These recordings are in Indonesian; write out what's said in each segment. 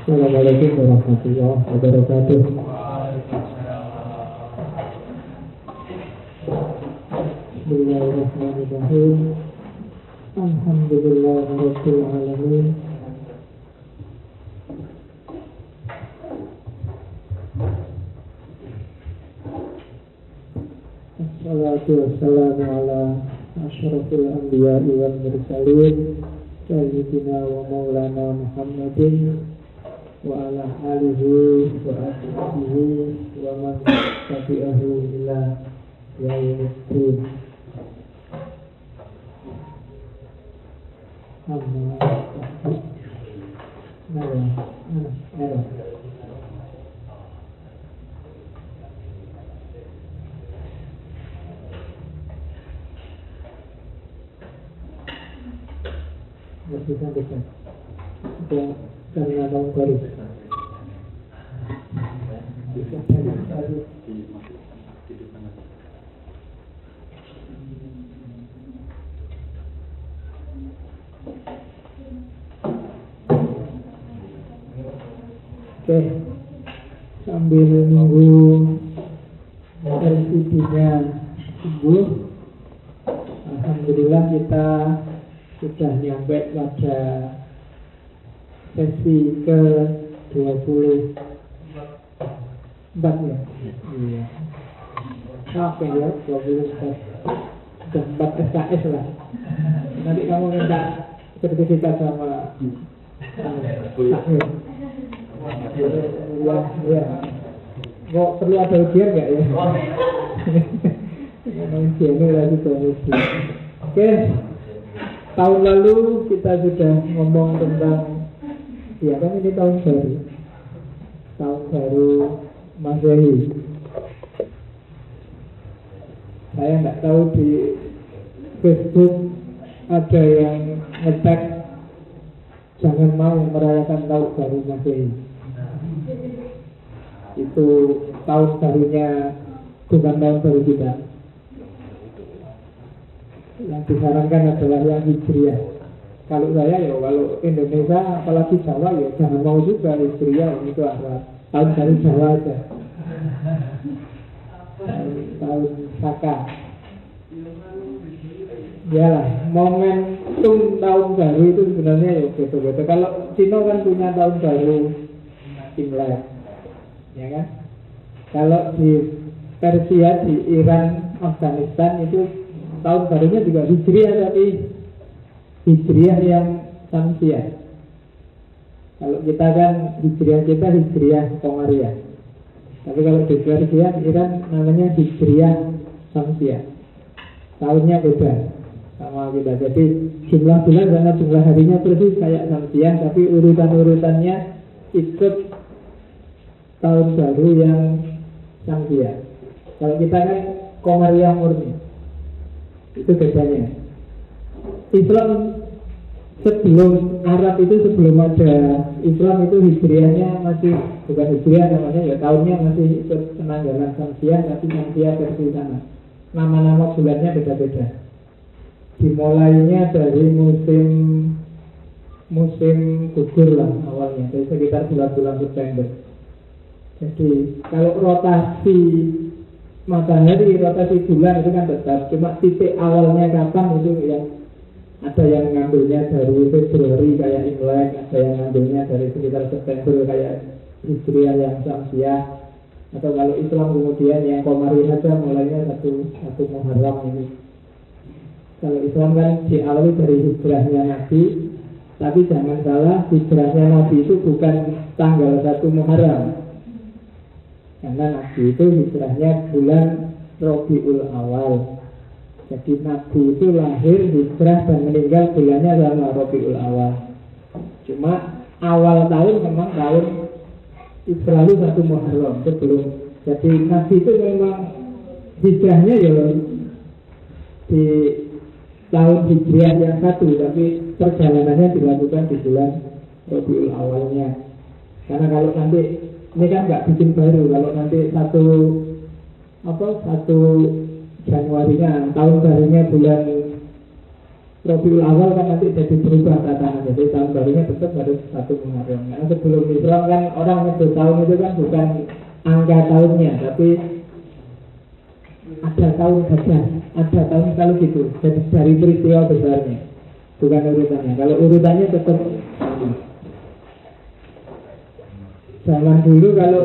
Assalamualaikum warahmatullahi wabarakatuh. Bismillahirrahmanirrahim. Alhamdulillahirabbil alamin. Wassalatu wassalamu ala asyrafil anbiya'i wal mursalin sayyidina wa maulana Muhammadin wa ala alihi wa ashabihi wa man tabi'ahu ila yaumiddin. Amma bisa karena tahun baru bisa baru. Oke, sambil nunggu LCD-nya sembuh, alhamdulillah kita sudah nyampe pada sesi ke-24 ya? Iya. Oke ya, 24. Sudah 4 SKS lah. Nanti kamu minta sertifikat sama ya. Kok perlu ada ujian nggak ya? Ujiannya lagi komisi. Oke, tahun lalu kita sudah ngomong tentang, ya kan ini tahun baru Masehi. Saya nggak tahu di Facebook ada yang nge-tag jangan mau merayakan tahun baru Masehi. Itu tahun barunya bukan tahun baru kita. Yang disarankan adalah yang Hijriah. Kalau saya ya, kalau Indonesia apalagi Jawa ya jangan mau juga Hijriah, itu apa tahun baru Jawa aja, tahun Saka. Ya lah, momentum tahun baru itu sebenarnya ya betul-betul. Kalau Cina kan punya tahun baru Imlek, ya kan? Kalau di Persia, di Iran, Afghanistan itu tahun barunya juga Hijriah, tapi Hijriah yang Syamsiah. Kalau kita kan Hijriah Komariah. Tapi kalau di Persia, Iran namanya Hijriah Syamsiah. Tahunnya beda sama kita. Jadi jumlah bulan karena jumlah harinya persis kayak Syamsiah, tapi urutan-urutannya ikut tahun baru yang Syamsiah. Kalau kita kan Komariah murni. Itu bedanya. Islam sebelum Arab itu, sebelum ada Islam itu Hijriahnya masih bukan Hijriah namanya ya, tahunnya masih ikut penanggalan Syamsiah, tapi Syamsiah versi sana. Nama-nama bulannya beda-beda. Dimulainya dari musim gugur lah awalnya, dari sekitar bulan-bulan September. Jadi kalau rotasi matahari, rotasi bulan itu kan tetap, cuma titik awalnya kapan itu yang ada yang ngambilnya dari Februari kayak Imlek, ada yang ngambilnya dari sekitar September kayak Hijriah yang Syamsiah, atau kalau Islam kemudian yang Komari saja mulainya satu Muharram ini. Kalau Islam kan diawali dari hijrahnya Nabi, tapi jangan salah, hijrahnya Nabi itu bukan tanggal 1 Muharram. Karena Nabi itu hijrahnya bulan Rabiul Awal. Jadi Nabi itu lahir, hijrah dan meninggal bulannya sama Rabiul Awal. Cuma awal tahun memang tahun selalu 1 Muharram sebelum. Jadi Nabi itu memang hijrahnya ya di tahun hijriah yang 1, tapi perjalanannya dilakukan di bulan Rabiul Awalnya. Karena kalau nanti ini kan nggak bikin baru, kalau nanti 1 Januarinya tahun barunya bulan Rabiul Awal kan nanti jadi berubah tatanan. Jadi tahun barunya tetap harus 1 Muharram. Karena sebelum Islam kan orang nyebut tahun itu kan bukan angka tahunnya, tapi ada tahun saja, ada tahun kalau gitu. Jadi dari peristiwa besarnya, bukan urutannya. Kalau urutannya tetap zaman dulu kalau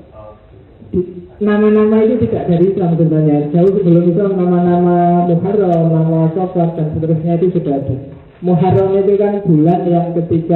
nama-nama itu tidak dari Islam sebenarnya. Jauh sebelum Islam nama-nama Muharram, nama Safar dan seterusnya itu sudah ada. Muharram itu kan bulan yang ketika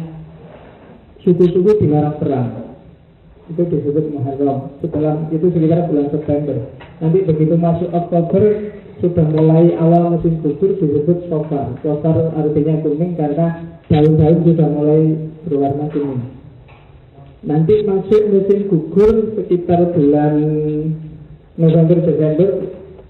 suku-suku dilarang perang, itu disebut Muharram. Setelah itu sekitar bulan September. Nanti begitu masuk Oktober sudah mulai awal musim gugur disebut Safar. Safar artinya kuning karena daun-daun sudah mulai berwarna kuning. Nanti masuk musim gugur sekitar bulan November Desember.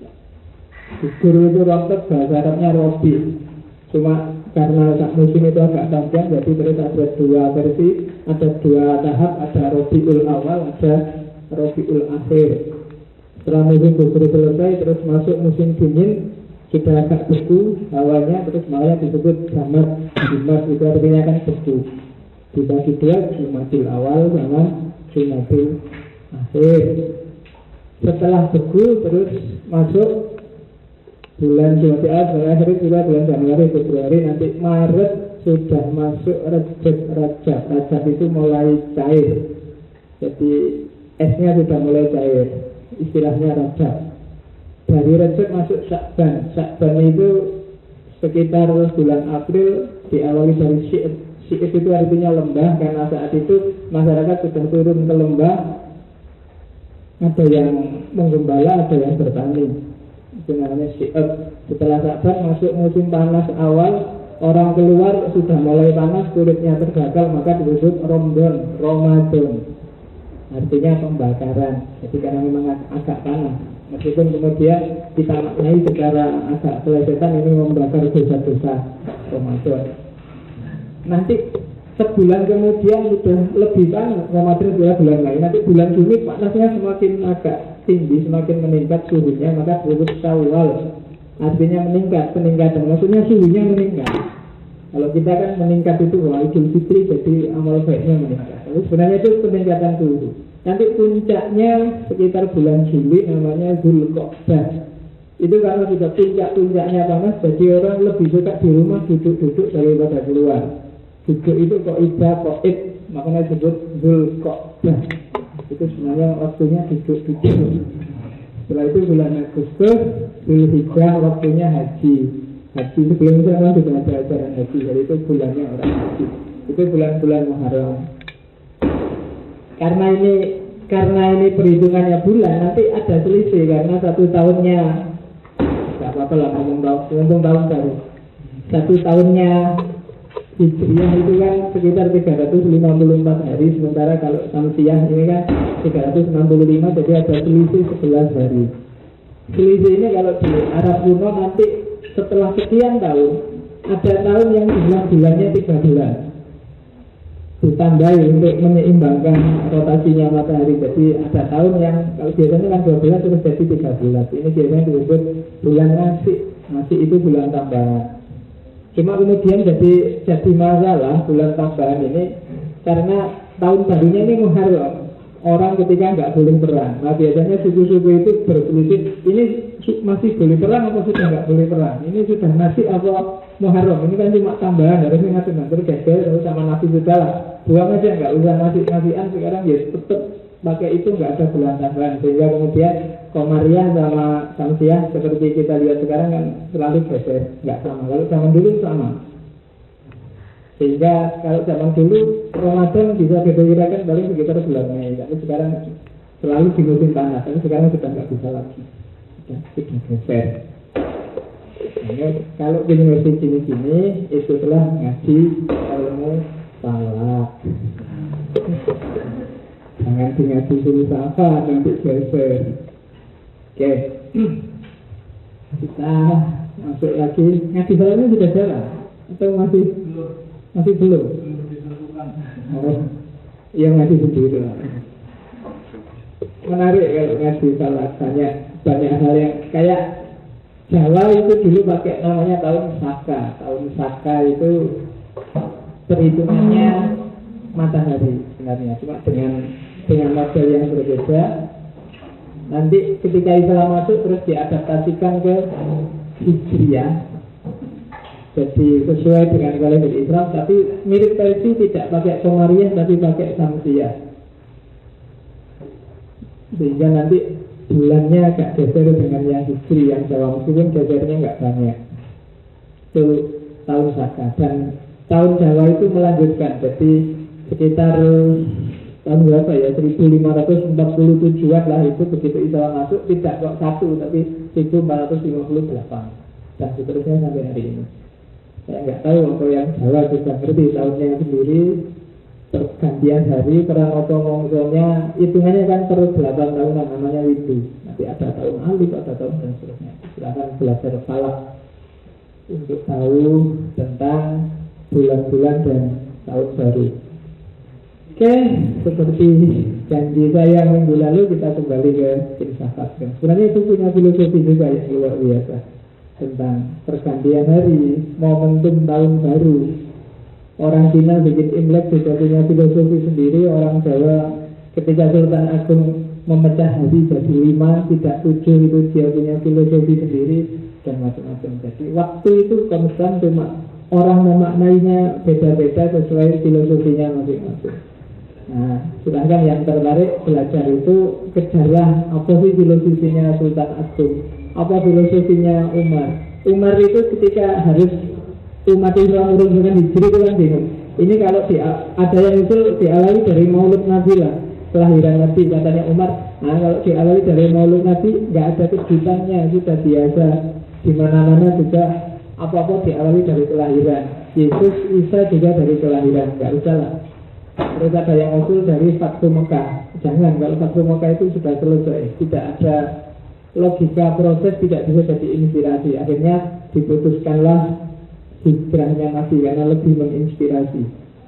Gugur itu rontok, bahasa Arabnya Robi. Cuma karena musim itu agak panjang, jadi terus ada 2 versi, ada 2 tahap, ada Robiul Awal, ada Robiul Akhir. Setelah musim gugur selesai, terus masuk musim dingin, sudah agak beku hawanya, terus malah disebut Jamad. Jamad itu artinya kan beku. Dibagi 2, Jumadil Awal sama Jumadil Akhir. Setelah beku terus masuk bulan Jumadil Awal, bulan Akhir juga bulan Januari, Februari, nanti Maret sudah masuk Rajab. Rajab itu mulai cair. Jadi esnya sudah mulai cair. Istilahnya Rajab. Dari Rajab masuk Syakban. Syakban itu sekitar bulan April, diawali dari Syi'ab. Syi'ab itu artinya lembah, karena saat itu masyarakat sudah turun ke lembah. Ada yang menggembala, ada yang bertani. Itu namanya Syi'ab. Setelah Syakban masuk musim panas awal, orang keluar sudah mulai panas, kulitnya terbakar, maka disebut Ramadan. Artinya pembakaran. Jadi karena memang agak panas. Meskipun kemudian kita maknai secara agak pelesetan, ini membakar dosa-dosa Ramadan. Nanti sebulan kemudian sudah lebih panas, Ramadan 2 bulan lagi. Nanti bulan Juni panasnya semakin agak tinggi, semakin meningkat suhunya, maka disebut Syawal. Artinya meningkat, peningkatan. Maksudnya suhunya meningkat. Kalau kita kan meningkat itu Idul Fitri, jadi amal baiknya meningkat. Tapi sebenarnya itu peningkatan suhu. Nanti puncaknya sekitar bulan Juli, namanya Dzulqa'dah. Itu karena sudah puncak-puncaknya panas, jadi orang lebih suka di rumah duduk-duduk daripada keluar. Duduk itu qa'idah, makanya disebut Dzulqa'dah. Itu sebenarnya waktunya duduk-duduk. Setelah itu bulan Agustus, Dzulhijjah, waktunya haji. Haji sebelum itu memang sudah ada ajaran haji, jadi itu bulannya orang haji. Itu bulan-bulan Muharram. Karena ini perhitungannya bulan, nanti ada selisih karena 1 tahunnya, nggak apa-apa lah ngomong tahun baru. 1 tahunnya Hijriah itu kan sekitar 354 hari, sementara kalau Samsiah ini kan 365, jadi ada selisih 11 hari. Selisih ini kalau di Arab kuno nanti setelah sekian tahun, ada tahun yang bulannya 13 ditambahi untuk menyeimbangkan rotasinya matahari. Jadi ada tahun yang kalau biasanya kan 12 terus jadi 13. Ini biasanya disebut bulan nasi. Nasi itu bulan tambahan. Cuma kemudian jadi masalah bulan tambahan ini karena tahun barunya ini Muharram. Orang ketika nggak boleh perang, nah biasanya suku-suku itu berselisih, ini masih boleh perang atau sudah nggak boleh perang? Ini sudah nasi atau Muharram? Ini kan cuma tambahan, harusnya ngatur-ngatur geger terus sama nasi sudah lah. Buang aja, nggak usah nasi-nasian sekarang ya tetap pakai itu, nggak ada bulan tambahan. Sehingga kemudian Komariah sama Samsiah seperti kita lihat sekarang kan selalu geser, nggak sama. Kalau zaman dulu sama. Sehingga kalau zaman dulu Ramadan bisa diperkirakan paling sekitar bulan Mei. Tapi sekarang selalu di musim panas. Tapi sekarang sudah nggak bisa lagi. Sudah geser. Nah, kalau universitas gini-gini itu telah ngaji ilmu falak. Jangan ngaji filsafat nanti geser. Oke. Kita masuk lagi. Ngaji falaknya sudah jalan atau masih belum? Oh, yang ngaji sendiri lah. Menarik kalau ngaji falak, banyak hal yang kayak Jawa itu dulu pakai namanya tahun Saka. Tahun Saka itu perhitungannya matahari sebenarnya, cuma dengan model yang berbeda. Nanti ketika Islam masuk terus diadaptasikan ke Hijriah. Jadi sesuai dengan kalender Islam, tapi mirip versi tidak pakai Komariah tapi pakai Samsiah. Sehingga nanti bulannya agak geser dengan yang Hijri, yang Jawa meskipun gesernya nggak banyak. Itu tahun Saka. Dan tahun Jawa itu melanjutkan, jadi sekitar tahun berapa ya, 1547an lah itu, begitu Islam masuk tidak kok satu tapi 1458 dan seterusnya sampai hari ini. Saya nggak tahu apa yang Jawa juga ngerti tahunnya sendiri, pergantian hari, perang opo-mongsonya hitungannya kan per 8 tahunan, namanya Windu. Nanti ada tahun Alif, ada tahun dan seterusnya. Silakan belajar falak untuk tahu tentang bulan-bulan dan tahun baru. Oke, seperti janji saya minggu lalu, kita kembali ke filsafat. Sebenarnya itu punya filosofi juga yang luar biasa tentang pergantian hari, momentum tahun baru. Orang Cina bikin Imlek juga punya filosofi sendiri. Orang Jawa ketika Sultan Agung memecah hari jadi 5, tidak 7, itu dia punya filosofi sendiri dan macam-macam. Jadi waktu itu konstan, cuma orang memaknainya beda-beda sesuai filosofinya masing-masing. Nah, silahkan yang tertarik belajar itu kejarlah apa sih filosofinya Sultan Agung, apa filosofinya Umar. Umar itu ketika harus umat Islam merumuskan Hijri itu kan bingung. Ini kalau ada yang itu diawali dari Maulud Nabi lah, kelahiran Nabi katanya Umar. Nah, kalau diawali dari Maulud Nabi nggak ada kejutannya, sudah biasa. Di mana-mana juga apa-apa diawali dari kelahiran. Yesus, Isa juga dari kelahiran, nggak usah lah. Terus ada yang usul dari Fathu Mekah. Jangan, kalau Fathu Mekah itu sudah selesai, tidak ada logika proses, tidak bisa jadi inspirasi. Akhirnya diputuskanlah hijrahnya Nabi karena lebih menginspirasi.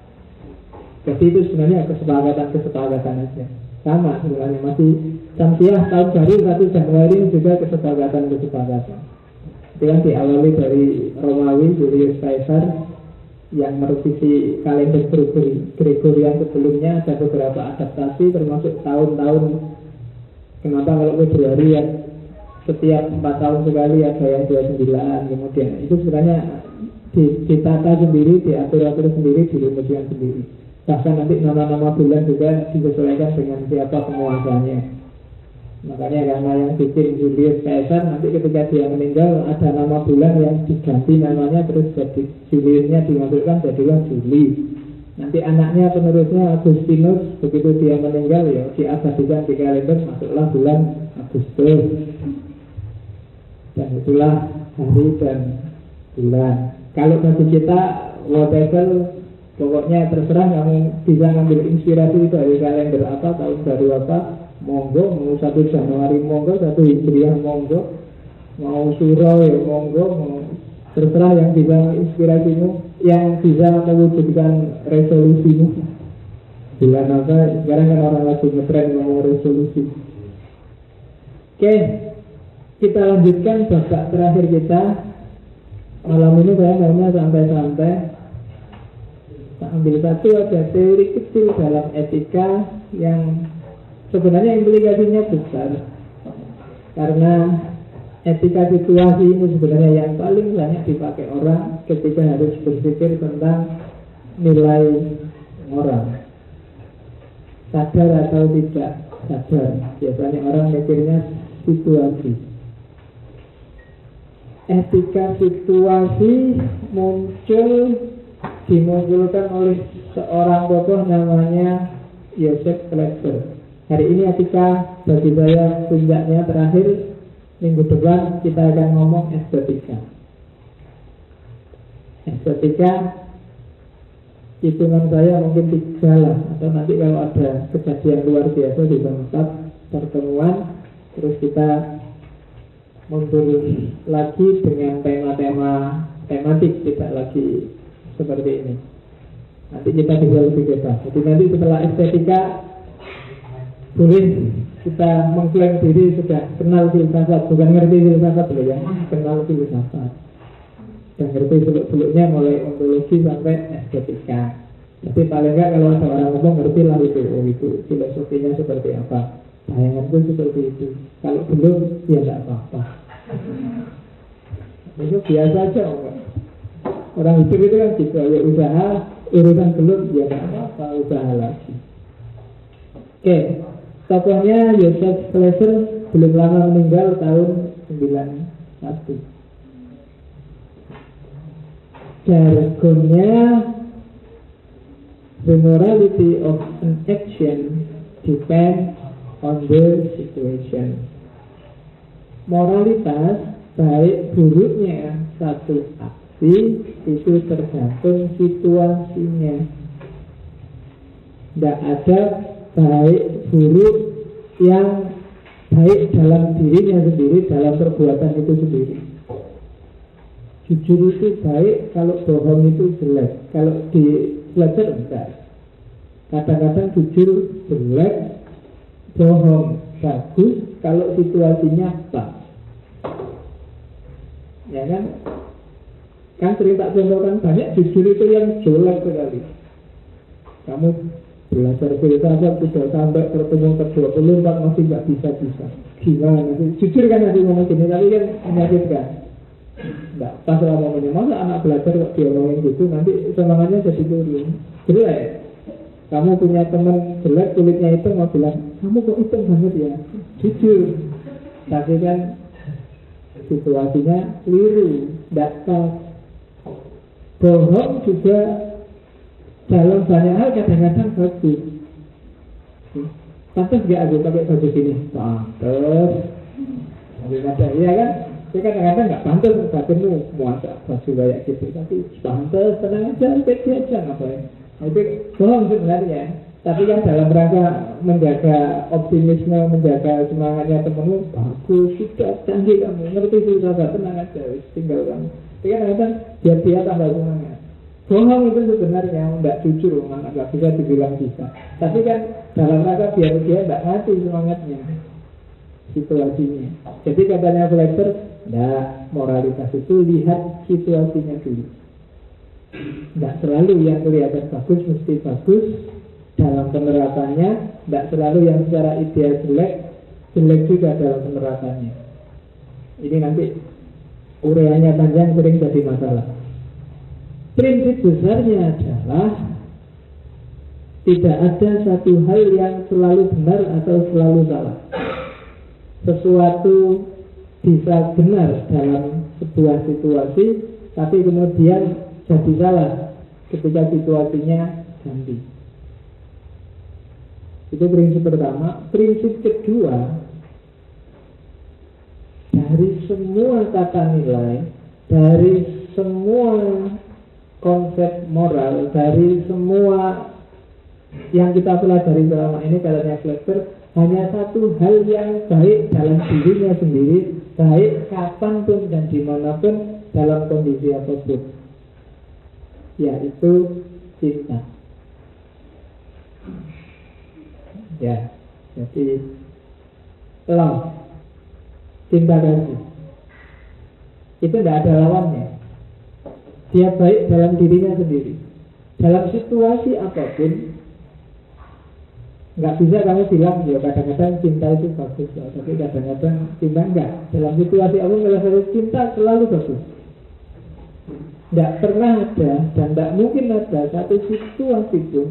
Jadi itu sebenarnya kesepakatan aja. Sama sebenarnya, masih Samsiah tahun baru 1 Januari juga kesepakatan. Itu kan diawali dari Romawi, Julius Caesar yang merevisi kalender Gregorian sebelumnya. Ada beberapa adaptasi termasuk tahun-tahun. Kenapa kalau Februari ya setiap 4 tahun sekali ada yang 29, kemudian itu sebenarnya ditata sendiri, diatur-atur sendiri, dirumuskan sendiri. Bahkan nanti nama-nama bulan juga disesuaikan dengan siapa penguasanya. Makanya karena yang bikin Julius Caesar, nanti ketika dia meninggal ada nama bulan yang diganti namanya, terus jadi Juliusnya dimasukkan jadilah Juli. Nanti anaknya penerusnya Agustinus, begitu dia meninggal ya diabadikan di kalender, masuklah bulan Agustus. Dan itulah hari dan bulan. Kalau bagi kita whatever, pokoknya terserah kamu bisa ngambil inspirasi dari kalender apa, tahun baru apa, monggo. Mau 1 Januari monggo, 1 Hijriah monggo, mau Suro ya monggo, mau terserah yang bisa inspirasimu, yang bisa mewujudkan resolusimu. Bulan apa, sekarang kan orang lagi ngetren ngomong resolusi. Oke, kita lanjutkan babak terakhir kita. Malam ini saya maunya santai-santai. Kita ambil satu, ada teori kecil dalam etika yang sebenarnya implikasinya besar. Karena etika situasi ini sebenarnya yang paling banyak dipakai orang ketika harus berpikir tentang nilai orang. Sadar atau tidak sadar, biasanya orang mikirnya situasi. Etika situasi dimunculkan oleh seorang tokoh namanya Joseph Klepper. Hari ini etika bagi saya puncaknya terakhir. Minggu depan kita akan ngomong estetika. Estetika hitungan saya mungkin 3 lah, atau nanti kalau ada kejadian luar biasa di tempat pertemuan, terus kita mundur lagi dengan tema-tema tematik, tidak lagi seperti ini. Nanti kita bisa lebih bebas. Jadi nanti setelah estetika boleh kita mengklaim diri sudah kenal filsafat, bukan ngerti filsafat loh ya, kenal filsafat. Dan ngerti seluk-seluknya mulai ontologi sampai estetika. Tapi paling enggak kalau ada orang ngomong ngerti lah itu, oh itu filosofinya seperti apa, bayanganku seperti itu. Kalau belum, ya tidak apa-apa. Itu biasa aja enggak. Orang hidup itu kan gitu, ya usaha, urusan belum, ya tidak apa-apa, usaha lagi. Oke, tokohnya Joseph Schleicher belum lama meninggal tahun 91. Jargonnya, the morality of an action depends on the situation. Moralitas, baik buruknya satu aksi, itu tergantung situasinya. Tidak ada baik buruk yang baik dalam dirinya sendiri, dalam perbuatan itu sendiri. Jujur itu baik, kalau bohong itu jelek. Kalau belajar enggak. Kadang-kadang jujur jelek, bohong bagus kalau situasinya pas. Ya kan? Kan sering tak contohkan, banyak jujur itu yang jelek sekali. Kamu belajar filsafat sudah sampai pertemuan ke-24 masih nggak bisa-bisa. Gimana sih? Jujur kan nanti ngomong gini, tapi kan menyakitkan. Nggak pas lah momennya. Masa anak belajar kok diomongin gitu, nanti semangatnya jadi turun. Jelek. Kamu punya teman jelek, kulitnya hitam, mau bilang, kamu kok hitam banget ya? Jujur. Tapi kan situasinya keliru, nggak pas. Bohong juga dalam banyak hal kadang-kadang bagus. Pantas gak aku pakai baju gini? Pantas. Kadang-kadang, iya kan? Tapi kadang-kadang gak pantas, batinmu muasa baju kayak gitu. Tapi pantas, tenang aja, pede aja, ngapain. Nah, itu bohong sebenarnya. Tapi kan dalam rangka menjaga optimisme, menjaga semangatnya temenmu, bagus, sudah canggih kamu, ngerti filsafat, tenang aja, tinggal kamu. Tapi kadang-kadang biar dia tambah semangat. Bohong itu sebenarnya tidak jujur, nggak bisa dibilang bisa. Tapi kan dalam rangka biar dia tidak mati semangatnya, situasinya. Jadi katanya Schleicher, nah moralitas itu lihat situasinya dulu. Tidak selalu yang kelihatan bagus mesti bagus dalam penerapannya, tidak selalu yang secara ideal jelek, jelek juga dalam penerapannya. Ini nanti ureanya panjang, sering jadi masalah. Prinsip besarnya adalah tidak ada satu hal yang selalu benar atau selalu salah. Sesuatu bisa benar dalam sebuah situasi, tapi kemudian jadi salah ketika situasinya ganti. Itu prinsip pertama. Prinsip kedua, dari semua tata nilai, dari semua konsep moral, dari semua yang kita pelajari selama ini, katanya Schleicher, hanya satu hal yang baik dalam dirinya sendiri, baik kapanpun dan dimanapun, dalam kondisi apapun, yaitu cinta. Ya, jadi love, cinta kasih, itu tidak ada lawannya. Dia baik dalam dirinya sendiri. Dalam situasi apapun, nggak bisa kamu bilang, ya kadang-kadang cinta itu bagus, ya, tapi kadang-kadang cinta enggak. Dalam situasi apapun, kalau cinta selalu bagus. Tidak pernah ada dan tidak mungkin ada satu situasi pun,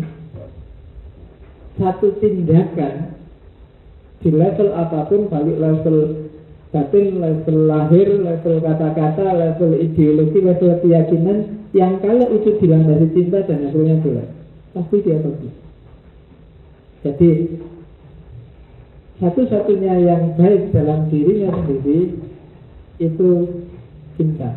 satu tindakan di level apapun, balik level batin, level lahir, level kata-kata, level ideologi, level keyakinan, yang kalau itu dilandasi cinta dan hasilnya jelek, pasti dia bagus. Jadi satu-satunya yang baik dalam dirinya sendiri itu cinta.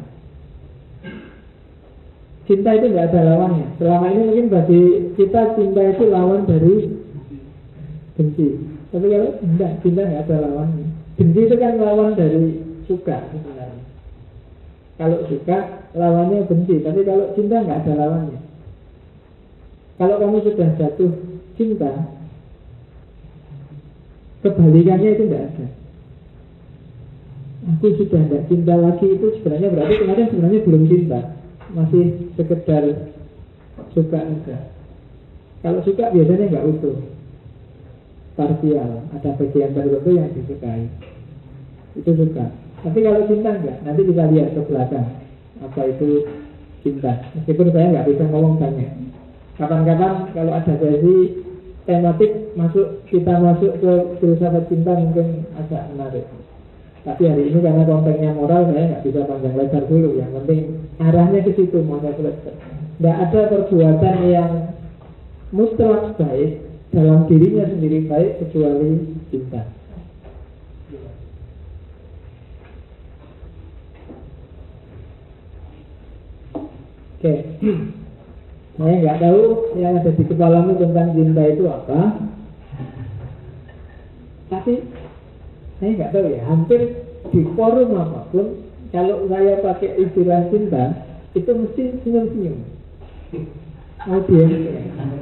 Cinta itu tidak ada lawannya. Selama ini mungkin bagi kita cinta itu lawan dari benci. Tapi kalau tidak, cinta tidak ada lawannya. Benci itu kan lawan dari suka sebenarnya. Kalau suka lawannya benci, tapi kalau cinta nggak ada lawannya. Kalau kamu sudah jatuh cinta, Kebalikannya itu tidak ada. Aku sudah tidak cinta lagi, itu sebenarnya berarti kemarin sebenarnya belum cinta, masih sekedar suka aja. Kalau suka biasanya nggak utuh, parsial, ada bagian tertentu yang disukai, itu suka. Tapi kalau cinta enggak, nanti kita lihat ke belakang apa itu cinta. Meskipun saya nggak bisa ngomong banyak. Kapan-kapan kalau ada sesi tematik kita masuk ke filsafat cinta mungkin agak menarik. Tapi hari ini karena konteksnya moral, saya nggak bisa panjang lebar dulu. Yang penting arahnya ke situ, mau saya selesai. Nggak ada perbuatan yang mutlak baik dalam dirinya sendiri baik kecuali cinta. Oke, saya nggak tahu yang ada di kepalamu tentang cinta itu apa. Tapi saya nggak tahu ya, hampir di forum apapun kalau saya pakai istilah cinta itu mesti senyum-senyum audiensnya.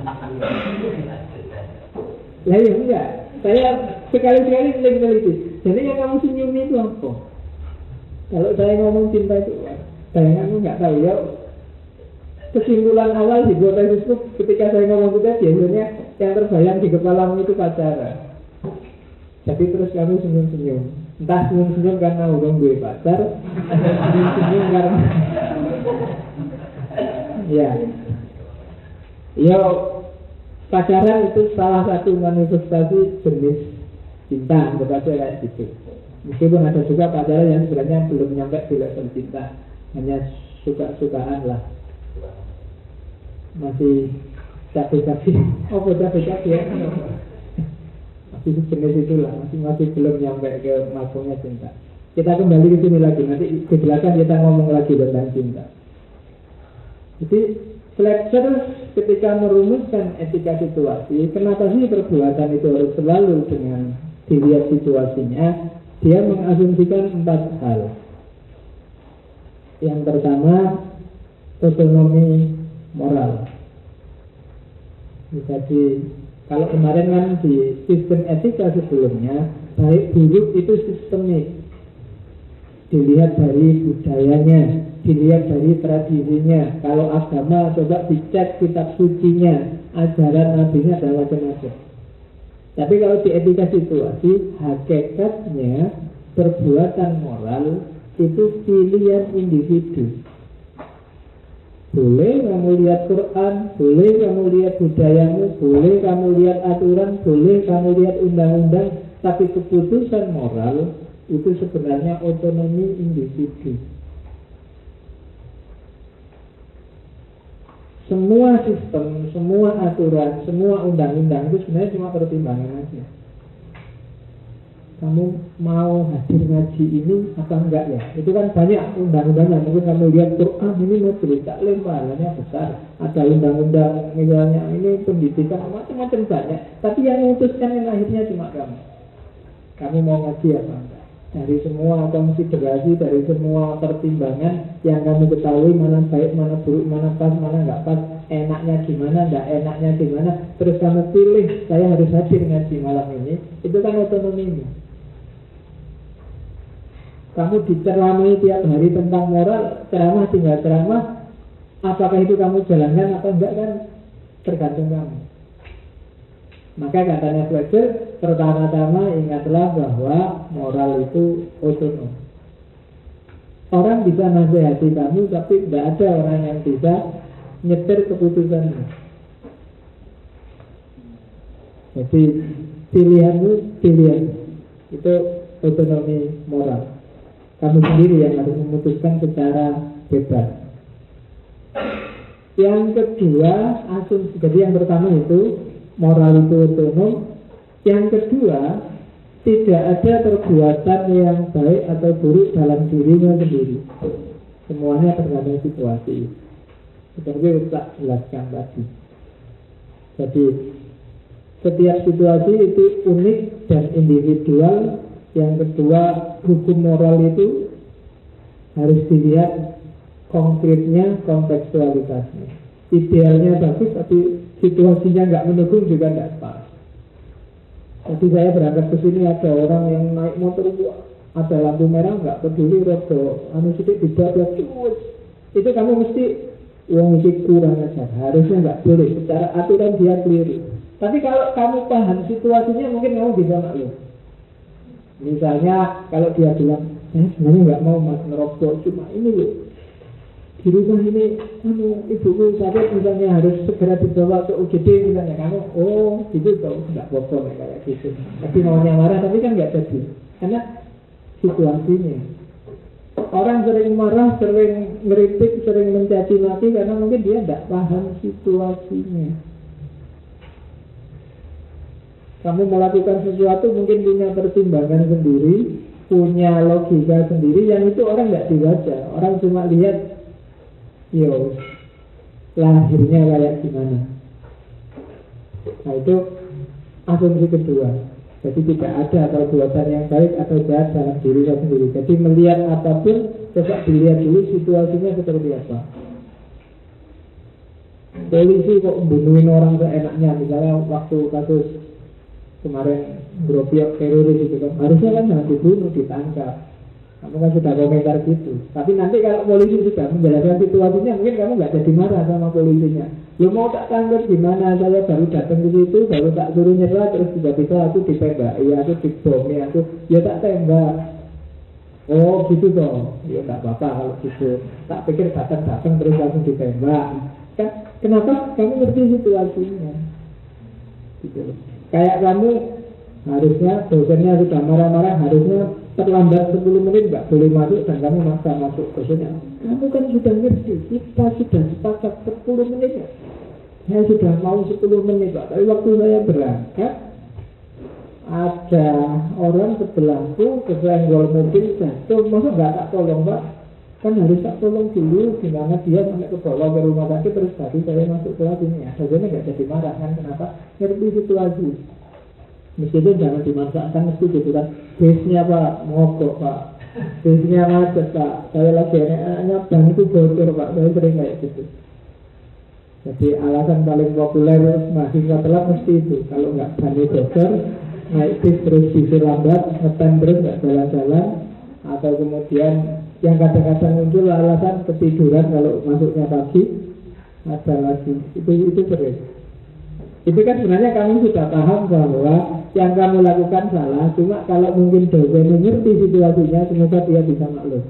Lah ya enggak, saya sekali-sekali meneliti. Jadi yang kamu senyum itu apa? Kalau saya ngomong cinta itu, bayanganmu nggak tahu ya. Kesimpulan awal di hipotesis itu ketika saya ngomong kita biasanya yang terbayang di kepalamu itu pacaran. Jadi terus kamu senyum-senyum. Entah senyum-senyum karena udah gue pacar, senyum-senyum karena ya pacaran itu salah satu manifestasi jenis cinta, berarti kayak gitu. Meskipun ada juga pacaran yang sebenarnya belum nyampe di level cinta, hanya suka-sukaan lah, masih capek-capek. Oh, capek-capek ya. Masih jenis itulah, masih belum nyampe ke maksudnya cinta. Kita kembali ke sini lagi, nanti ke belakang kita ngomong lagi tentang cinta. Jadi Fletcher ketika merumuskan etika situasi, kenapa sih perbuatan itu harus selalu dengan dilihat situasinya? Dia mengasumsikan 4 hal. Yang pertama, otonomi moral. Jadi kalau kemarin kan di sistem etika sebelumnya, baik buruk itu sistemik, dilihat dari budayanya, dilihat dari tradisinya. Kalau agama coba dicek kitab sucinya, ajaran nabinya dan macam-macam. Tapi kalau di etika situasi, hakikatnya perbuatan moral itu pilihan individu. Boleh kamu lihat Quran, boleh kamu lihat budayamu, boleh kamu lihat aturan, boleh kamu lihat undang-undang, tapi keputusan moral itu sebenarnya otonomi individu. Semua sistem, semua aturan, semua undang-undang itu sebenarnya cuma pertimbangan aja. Kamu mau hadir ngaji ini apa enggak ya? Itu kan banyak undang-undangnya. Mungkin kamu lihat Quran ini majelis taklim pahalanya besar. Ada undang-undang misalnya ini pendidikan macam-macam banyak. Tapi yang memutuskan yang akhirnya cuma kamu. Kamu mau ngaji apa enggak? Dari semua konsiderasi, dari semua pertimbangan yang kamu ketahui mana baik, mana buruk, mana pas, mana enggak pas, enaknya gimana, enggak enaknya gimana, terus kamu pilih saya harus hadir ngaji malam ini. Itu kan otonomimu. Kamu diceramai tiap hari tentang moral, ceramah tinggal ceramah, apakah itu kamu jalankan atau enggak kan tergantung kamu. Maka katanya Fletcher, pertama-tama ingatlah bahwa moral itu otonom. Orang bisa nasihati kamu, tapi tidak ada orang yang bisa nyetir keputusanmu. Jadi pilihanmu pilihan, itu otonomi moral. Kamu sendiri yang harus memutuskan secara bebas. Yang kedua, asumsi. Jadi yang pertama itu moral itu otonom. Yang kedua, tidak ada perbuatan yang baik atau buruk dalam dirinya sendiri. Semuanya tergantung situasi. Seperti tak jelaskan tadi. Jadi setiap situasi itu unik dan individual. Yang kedua, hukum moral itu harus dilihat konkretnya, kontekstualitasnya. Idealnya bagus, tapi situasinya nggak mendukung juga nggak pas. Jadi saya berangkat ke sini ada orang yang naik motor, ada lampu merah nggak peduli, rodo anu sidik dibabat, itu kamu mesti uang ini kurang aja, harusnya nggak boleh, secara aturan dia keliru. Tapi kalau kamu paham situasinya mungkin kamu bisa maklum. Misalnya kalau dia bilang, sebenarnya nggak mau mas ngerokok, cuma ini loh, di rumah ini ibuku sakit misalnya, harus segera dibawa ke UGD misalnya, kamu oh gitu tau, nggak apa-apa kayak gitu. Tapi maunya marah tapi kan nggak jadi, karena situasinya. Orang sering marah, sering ngeritik, sering mencaci maki karena mungkin dia tidak paham situasinya. Kamu melakukan sesuatu mungkin punya pertimbangan sendiri, punya logika sendiri, yang itu orang nggak dibaca. Orang cuma lihat, yo, lahirnya kayak gimana. Nah itu asumsi kedua. Jadi tidak ada perbuatan yang baik atau jahat dalam diri saya sendiri. Jadi melihat apapun, coba dilihat dulu situasinya seperti apa. Polisi kok membunuhin orang seenaknya, misalnya waktu kasus kemarin Gropiok teroris itu kan, harusnya kan jangan dibunuh, ditangkap. Kamu kan sudah komentar gitu. Tapi nanti kalau polisi sudah menjelaskan situasinya, mungkin kamu nggak jadi marah sama polisinya. Lu mau tak tangkap gimana? Saya baru datang ke situ, baru tak suruh nyerah, terus tiba-tiba aku ditembak, iya aku dibomi, aku ya tak tembak. Oh gitu toh, ya tak apa-apa kalau gitu. Tak pikir datang terus langsung ditembak. Kan kenapa? Kamu ngerti situasinya. Gitu. Kayak kamu harusnya dosennya sudah marah-marah, harusnya terlambat 10 menit nggak boleh masuk dan kamu maksa masuk dosennya. Kamu kan sudah ngerti, kita sudah sepakat 10 menit ya. Saya sudah mau 10 menit Pak, tapi waktu saya berangkat ada orang sebelahku kesenggol mobil jatuh, masa nggak tak tolong Pak? Kan harus tak tolong dulu, gimana dia sampai ke bawah ke rumah sakit terus tadi saya masuk kelas ini ya. Dosennya nggak jadi marah kan, kenapa? Ngerti situasi. Meskipun jangan dimanfaatkan mesti gitu kan. Base-nya Pak, mogok Pak, base-nya macet Pak, saya lagi ban itu bocor Pak, saya sering kayak gitu. Jadi alasan paling populer mahasiswa telat mesti itu, kalau nggak ban bocor, naik bis terus bisa lambat, ngetem terus nggak jalan-jalan, atau kemudian yang kadang-kadang muncul alasan ketiduran kalau masuknya pagi, ada lagi, itu sering. Itu kan sebenarnya kamu sudah paham bahwa yang kamu lakukan salah, cuma kalau mungkin dosen mengerti situasinya, semoga dia bisa maklum.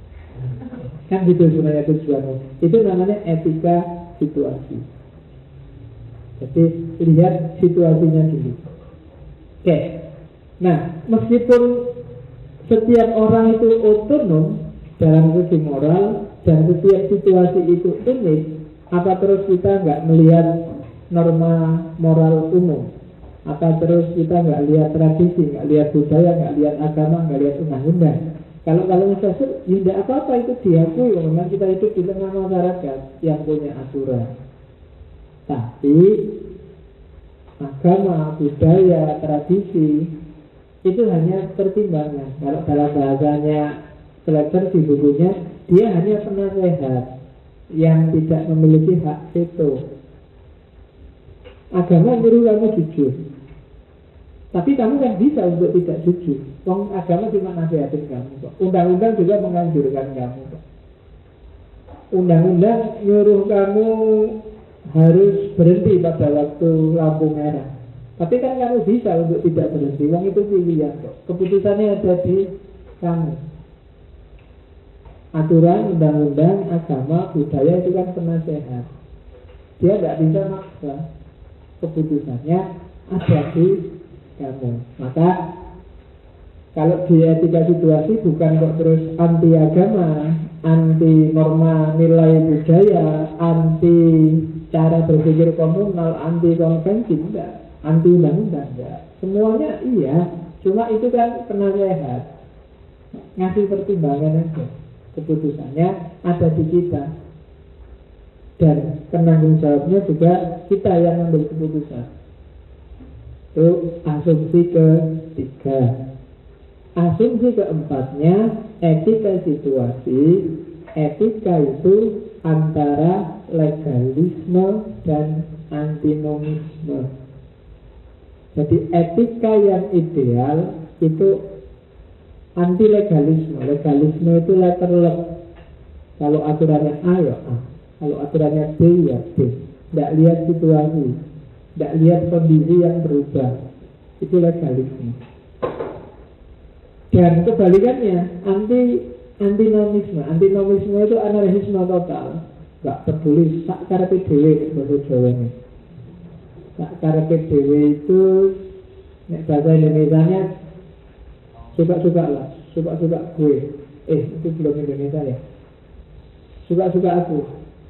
Kan gitu sebenarnya tujuannya. Itu namanya etika situasi. Jadi lihat situasinya dulu. Oke. Nah, meskipun setiap orang itu otonom dalam segi moral dan setiap situasi itu unik, apa terus kita nggak melihat norma moral umum? Apa terus kita nggak lihat tradisi, nggak lihat budaya, nggak lihat agama, nggak lihat undang-undang? Kalau Nasir, ya tidak apa-apa, itu diakui. Memang kita hidup di tengah masyarakat yang punya aturan. Tapi agama, budaya, tradisi itu hanya pertimbangan. Kalau dalam bahasanya Schlechter di bukunya, dia hanya penasehat yang tidak memiliki hak veto. Agama nyuruh kamu jujur, tapi kamu kan bisa untuk tidak jujur. Wong agama cuma nasihatin kamu kok. Undang-undang juga menganjurkan kamu kok. Undang-undang nyuruh kamu harus berhenti pada waktu lampu merah, tapi kan kamu bisa untuk tidak berhenti. Wong itu pilihan kok. Keputusannya ada di kamu. Aturan, undang-undang, agama, budaya itu kan penasehat. Dia tidak bisa maksa. Keputusannya ada di kamu. Maka kalau di etika situasi bukan kok terus anti agama, anti norma nilai budaya, anti cara berpikir komunal, anti konvensi, enggak, anti undang-undang, enggak. Semuanya iya, cuma itu kan penasehat, ngasih pertimbangan aja. Keputusannya ada di kita. Dan penanggung jawabnya juga kita yang ambil keputusan. Itu asumsi ketiga. Asumsi keempatnya, etika situasi. Etika itu antara legalisme dan antinomisme. Jadi etika yang ideal itu anti legalisme. Legalisme itu letterless. Kalau aturannya A ya A, kalau aturannya B ya B. Tidak lihat situasi, tidak lihat kondisi yang berubah. Itu legalisme. Dan kebalikannya antinomisme. Antinomisme itu anarkisme total. Gak peduli sak karepe dhewe bahasa Jawa ini. Sak karepe dhewe itu nek bahasa Indonesianya suka-suka lah, suka-suka gue. Itu belum Indonesia ya. Suka-suka aku.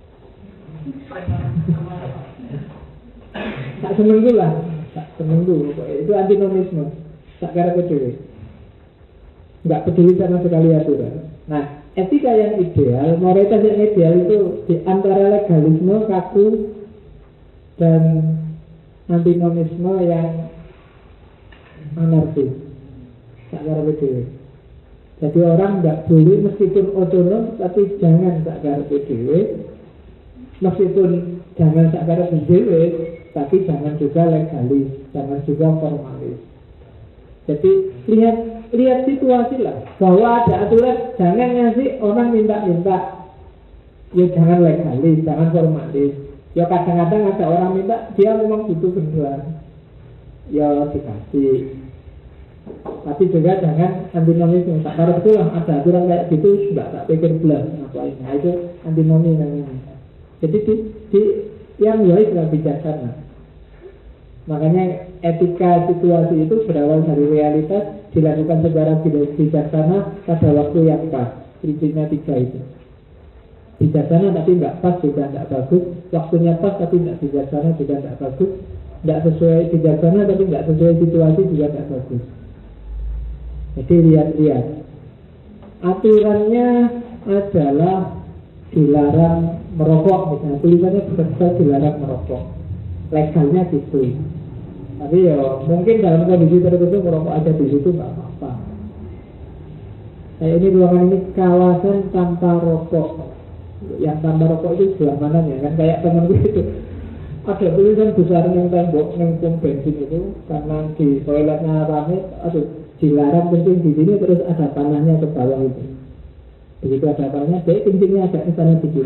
Tak senengku lah, tak senengku. Itu antinomisme. Tak karepe dhewe. Enggak peduli sama sekali aturan. Nah, etika yang ideal, moralitas yang ideal itu di antara legalisme kaku dan antinomisme yang anarkis. Tak karepe dhewe. Jadi orang enggak boleh meskipun otonom, tapi jangan tak karepe dhewe. Meskipun jangan tak karepe dhewe, tapi jangan juga legalis, jangan juga formalis. Jadi lihat situasi lah, bahwa ada aturan, jangan ngasih orang minta-minta. Ya jangan legalis, jangan formalis. Ya kadang-kadang ada orang minta, dia memang butuh beneran, ya dikasih. Tapi juga jangan antinomisme. Tak harus pulang ada aturan kayak gitu, sudah tak pikir belas ngapain. Nah itu antinomi namanya. Jadi yang baik nggak bijaksana. Makanya etika situasi itu berawal dari realitas, dilakukan secara bijaksana pada waktu yang pas. Prinsipnya 3 itu. Bijaksana tapi nggak pas juga nggak bagus. Waktunya pas tapi nggak bijaksana juga nggak bagus. Nggak sesuai bijaksana tapi nggak sesuai situasi juga nggak bagus. Jadi lihat-lihat. Aturannya adalah dilarang merokok misalnya. Tulisannya besar dilarang merokok. Legalnya gitu. Tapi ya mungkin dalam kondisi tertentu merokok aja di situ nggak apa-apa. Kayak ini ruangan ini kawasan tanpa rokok. Yang tanpa rokok itu sebelah mana ya? Kan kayak temanku itu ada tulisan besar yang tembok yang pom bensin itu karena di toiletnya rame, dilarang kencing di sini terus ada panahnya ke bawah itu. Begitu ada panahnya, jadi kencingnya agak ke sana dikit.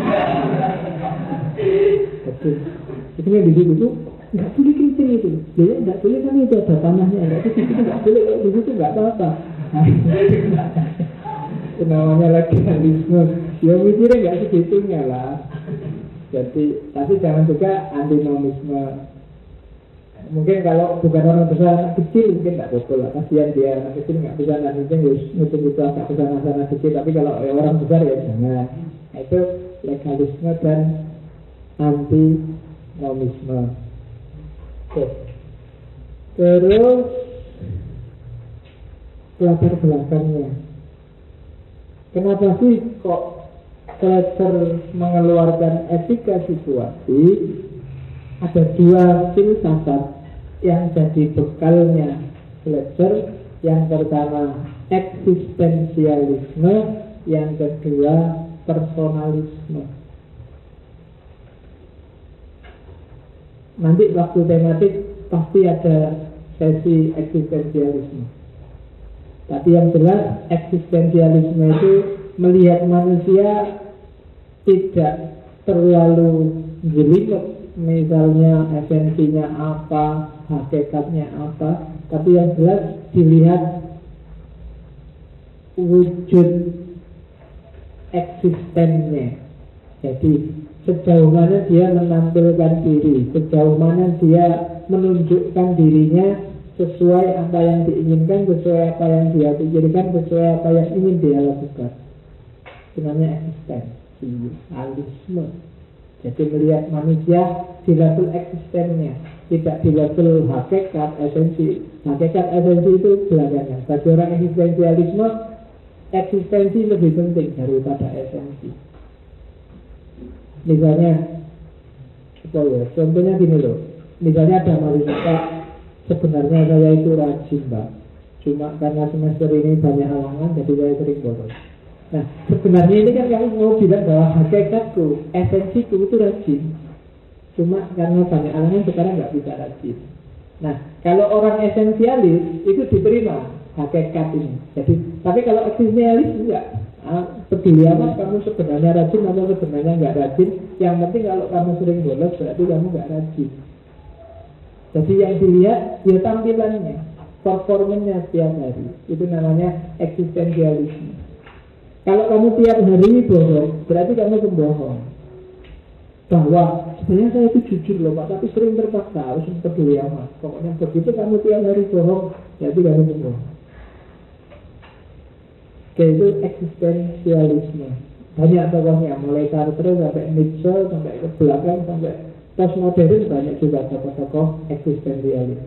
Itu di situ itu nggak boleh kencing itu, jadi nggak boleh kan itu ada tanahnya, nggak di situ nggak boleh, di situ nggak apa-apa. Itu namanya legalisme. Ya mikirnya nggak segitunya lah. Jadi tapi jangan juga antinomisme. Mungkin kalau bukan orang besar, anak kecil mungkin nggak betul lah. Kasihan dia, anak kecil nggak bisa nantinya ngutip itu agak kesana-sana kecil. Tapi kalau orang besar ya jangan. Nah, itu legalisme dan antinomisme. Oke. Terus latar belakangnya. Kenapa sih kok Fletcher mengeluarkan etika situasi? Ada 2 filsafat yang jadi bekalnya Fletcher. Yang pertama eksistensialisme, yang kedua personalisme. Nanti waktu tematik pasti ada sesi eksistensialisme. Tapi yang jelas eksistensialisme itu melihat manusia tidak terlalu jelimet. Misalnya esensinya apa, hakikatnya apa, tapi yang jelas dilihat wujud eksistennya. Jadi sejauh mana dia menampilkan diri, sejauh mana dia menunjukkan dirinya sesuai apa yang diinginkan, sesuai apa yang dia pikirkan, sesuai apa yang ingin dia lakukan. Itu namanya eksistensialisme. Jadi melihat manusia di level eksistennya, tidak di level hakikat, esensi. Hakikat, esensi itu belakangan. Bagi orang eksistensialisme, eksistensi lebih penting daripada esensi. Misalnya, contohnya gini loh. Misalnya ada mahasiswa, sebenarnya saya itu rajin, Mbak. Cuma karena semester ini banyak halangan, jadi saya sering bolos. Nah, sebenarnya ini kan kamu mau bilang bahwa hakikatku, esensiku itu rajin. Cuma karena banyak halangan sekarang nggak bisa rajin. Nah, kalau orang esensialis itu diterima hakikat ini. Jadi, tapi kalau eksistensialis enggak. Peduli amat kamu sebenarnya rajin atau sebenarnya enggak rajin. Yang penting kalau kamu sering bolos berarti kamu enggak rajin. Jadi yang dilihat ya tampilannya, performanya setiap hari. Itu namanya eksistensialisme. Kalau kamu tiap hari bohong, berarti kamu pembohong. Bahwa sebenarnya saya itu jujur loh Pak, tapi sering terpaksa harus peduli amat. Pokoknya begitu kamu tiap hari bohong, berarti kamu pembohong. Oke, itu eksistensialisme. Banyak tokohnya, mulai Sartre sampai Nietzsche, sampai ke belakang, sampai postmodern, banyak juga tokoh-tokoh eksistensialis.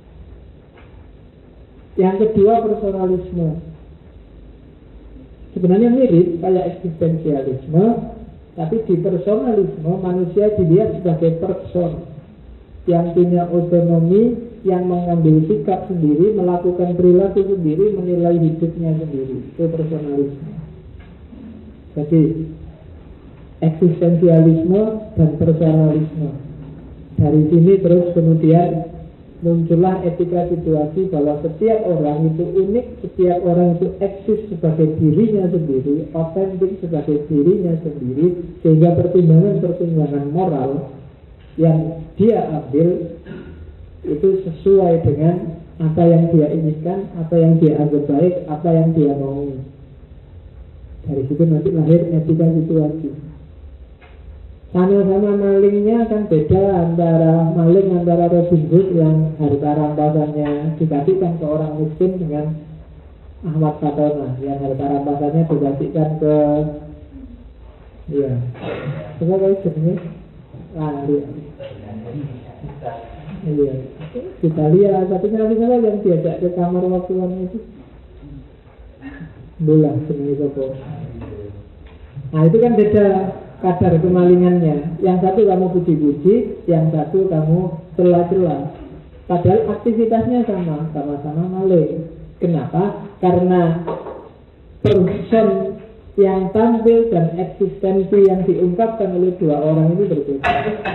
Yang kedua, personalisme. Sebenarnya mirip kayak eksistensialisme, tapi di personalisme manusia dilihat sebagai person yang punya otonomi, yang mengambil sikap sendiri, melakukan perilaku sendiri, menilai hidupnya sendiri. Itu personalisme. Jadi eksistensialisme dan personalisme. Dari sini terus kemudian muncullah etika situasi bahwa setiap orang itu unik, setiap orang itu eksis sebagai dirinya sendiri, otentik sebagai dirinya sendiri, sehingga pertimbangan-pertimbangan moral yang dia ambil itu sesuai dengan apa yang dia inginkan, apa yang dia anggap baik, apa yang dia mau. Dari situ nanti lahir etika situasi. Sama-sama malingnya kan beda antara maling antara Robin Hood yang harta rampasannya dikasihkan ke orang miskin dengan Ahmad Fatona yang harta rampasannya dikasihkan ke coba kali jenis lari kita lihat satunya lagi salah yang diajak ke kamar waktu itu bola jenis apa. Nah itu kan beda kadar kemalingannya. Yang satu kamu puji-puji, yang satu kamu celah-celah. Padahal aktivitasnya sama-sama maling. Kenapa? Karena person yang tampil dan eksistensi yang diungkapkan oleh dua orang itu berbeda.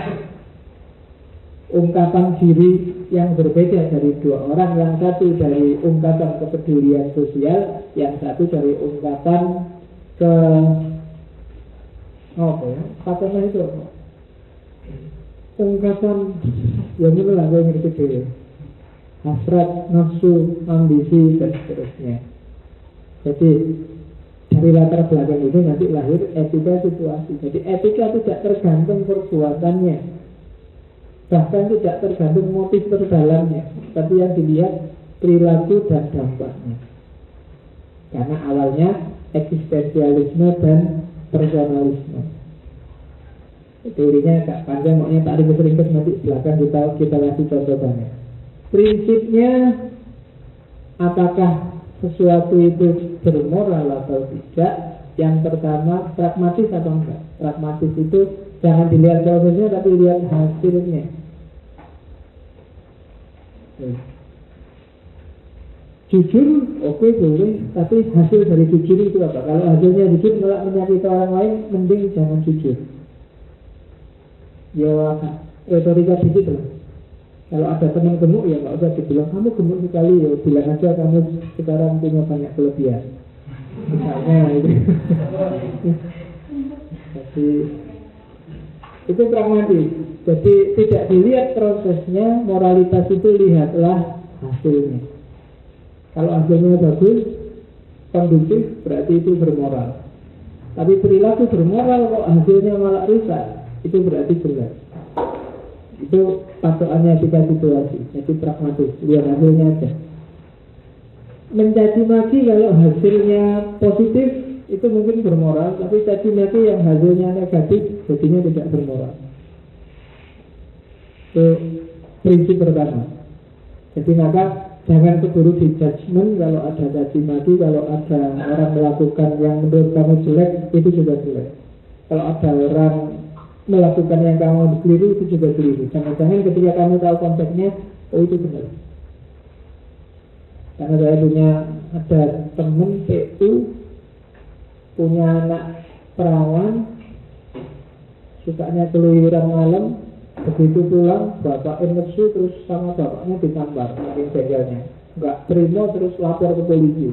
Ungkapan diri yang berbeda dari dua orang. Yang satu dari ungkapan kepedulian sosial, yang satu dari ungkapan ke patahnya itu apa? Ungkapan yang itu lah gue ngerti dulu. Hasrat, nafsu, ambisi dan seterusnya. Jadi dari latar belakang itu nanti lahir etika situasi. Jadi etika tidak tergantung perbuatannya, bahkan tidak tergantung motif terdalamnya, tapi yang dilihat perilaku dan dampaknya. Karena awalnya eksistensialisme dan personalisme. Teorinya agak panjang, makanya tak ringkes nanti belakang kita kasih contohnya. Prinsipnya, apakah sesuatu itu bermoral atau tidak? Yang pertama, pragmatis atau enggak. Pragmatis itu jangan dilihat prosesnya, tapi lihat hasilnya. Jujur, oke boleh, tapi hasil dari jujur itu apa? Kalau hasilnya jujur malah menyakiti orang lain, mending jangan jujur. Ya, retorika begitu lah. Kalau ada teman gemuk ya nggak usah dibilang kamu gemuk sekali, ya bilang aja kamu sekarang punya banyak kelebihan. Misalnya itu. Jadi itu pragmatis. Jadi tidak dilihat prosesnya, moralitas itu lihatlah hasilnya. Kalau hasilnya bagus, kondusif, berarti itu bermoral. Tapi perilaku bermoral kok hasilnya malah rusak, itu berarti jelek. Itu patokannya etika situasi. Jadi pragmatis, lihat hasilnya aja. Mencaci maki kalau hasilnya positif itu mungkin bermoral, tapi caci maki yang hasilnya negatif jadinya tidak bermoral. Itu prinsip pertama. Jadi maka jangan keburu di judgment kalau ada caci maki, kalau ada orang melakukan yang menurut kamu jelek, itu juga jelek. Kalau ada orang melakukan yang kamu keliru, itu juga keliru. Jangan-jangan ketika kamu tahu konteksnya, oh itu benar. Karena saya ada temen PU, punya anak perawan, sukanya keluyuran malam, Begitu pulang, bapaknya nesu, terus sama bapaknya ditampar, makin jengkelnya. Nggak terima, terus lapor ke polisi.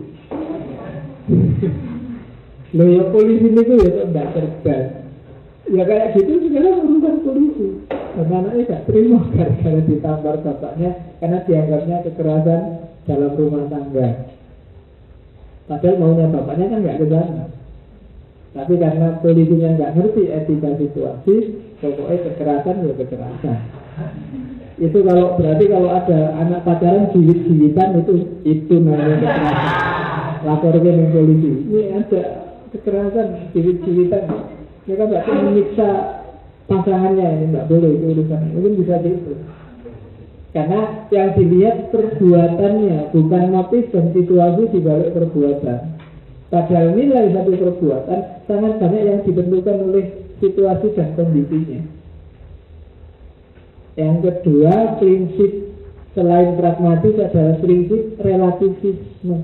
Loh ya polisi itu ya tidak cerdas. Ya kayak gitu sekarang urusan polisi. Dan anaknya nggak terima gara-gara ditampar bapaknya, karena dianggapnya kekerasan dalam rumah tangga. Padahal maunya bapaknya kan nggak ke sana. Tapi karena polisinya nggak ngerti etika situasi, pokoknya kekerasan ya kekerasan. Itu kalau berarti kalau ada anak pacaran jiwit-jiwitan itu namanya kekerasan. Laporkan ke polisi. Ini ada kekerasan jiwit-jiwitan. Mereka berarti menyiksa pasangannya, ini nggak boleh, itu urusan. Mungkin bisa gitu. Karena yang dilihat perbuatannya, bukan motif dan situasi di balik perbuatan. Padahal nilai satu perbuatan sangat banyak yang ditentukan oleh situasi dan kondisinya. Yang kedua, prinsip selain pragmatis adalah prinsip relativisme.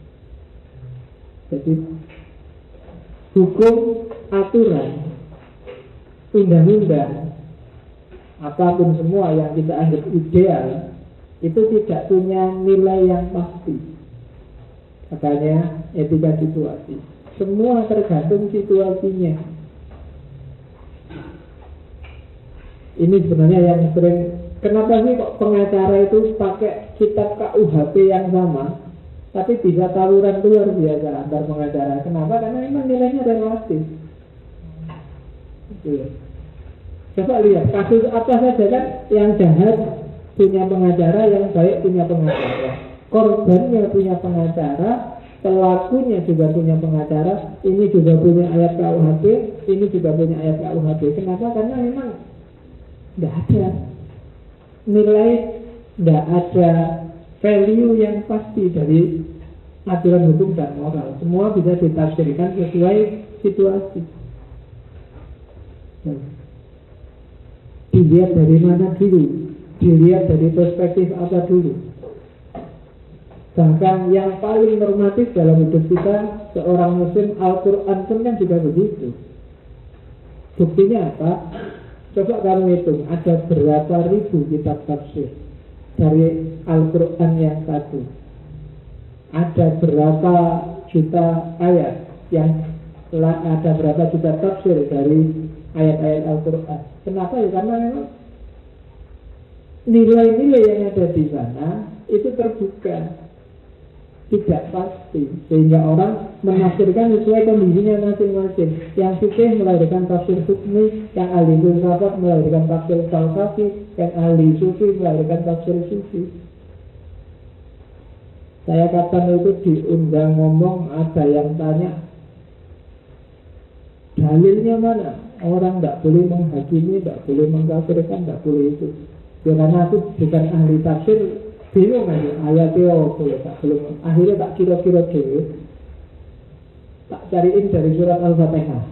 Jadi hukum, aturan, undang-undang, apapun semua yang kita anggap ideal itu tidak punya nilai yang pasti. Makanya etika situasi, semua tergantung situasinya. Ini sebenarnya yang sering, kenapa sih kok pengacara itu pakai kitab KUHP yang sama, tapi bisa tawuran luar biasa antar pengacara. Kenapa? Karena memang nilainya relatif. Coba lihat kasus apa saja kan, yang jahat punya pengacara, yang baik punya pengacara, korbannya punya pengacara, pelakunya juga punya pengacara. Ini juga punya ayat KUHP, ini juga punya ayat KUHP. Kenapa? Karena memang tidak ada nilai, tidak ada value yang pasti dari aturan hukum dan moral. Semua bisa ditafsirkan sesuai situasi. Dilihat dari mana dulu, dilihat dari perspektif apa dulu. Bahkan yang paling normatif dalam hidup kita, seorang muslim, Al-Quran pun kan juga begitu. Buktinya apa? Coba kamu hitung, ada berapa ribu kitab tafsir dari Al-Quran yang satu. Ada berapa juta ayat yang ada berapa juta tafsir dari ayat-ayat Al-Quran. Kenapa? Ya karena memang nilai-nilai yang ada di sana itu terbuka, tidak pasti, sehingga orang menafsirkan sesuai kondisinya masing-masing. Yang fikih melahirkan tafsir hukmi, yang ahli filsafat melahirkan tafsir falsafi, yang ahli sufi melahirkan tafsir sufi. Saya kapan itu diundang ngomong, ada yang tanya dalilnya mana? Orang tidak boleh menghakimi, tidak boleh mengkafirkan, tidak boleh itu. Ya, karena aku bukan ahli tafsir, bingung aja ayatnya boleh tak belum. Akhirnya tak kira-kira dulu, tak cariin dari surat Al-Fatihah.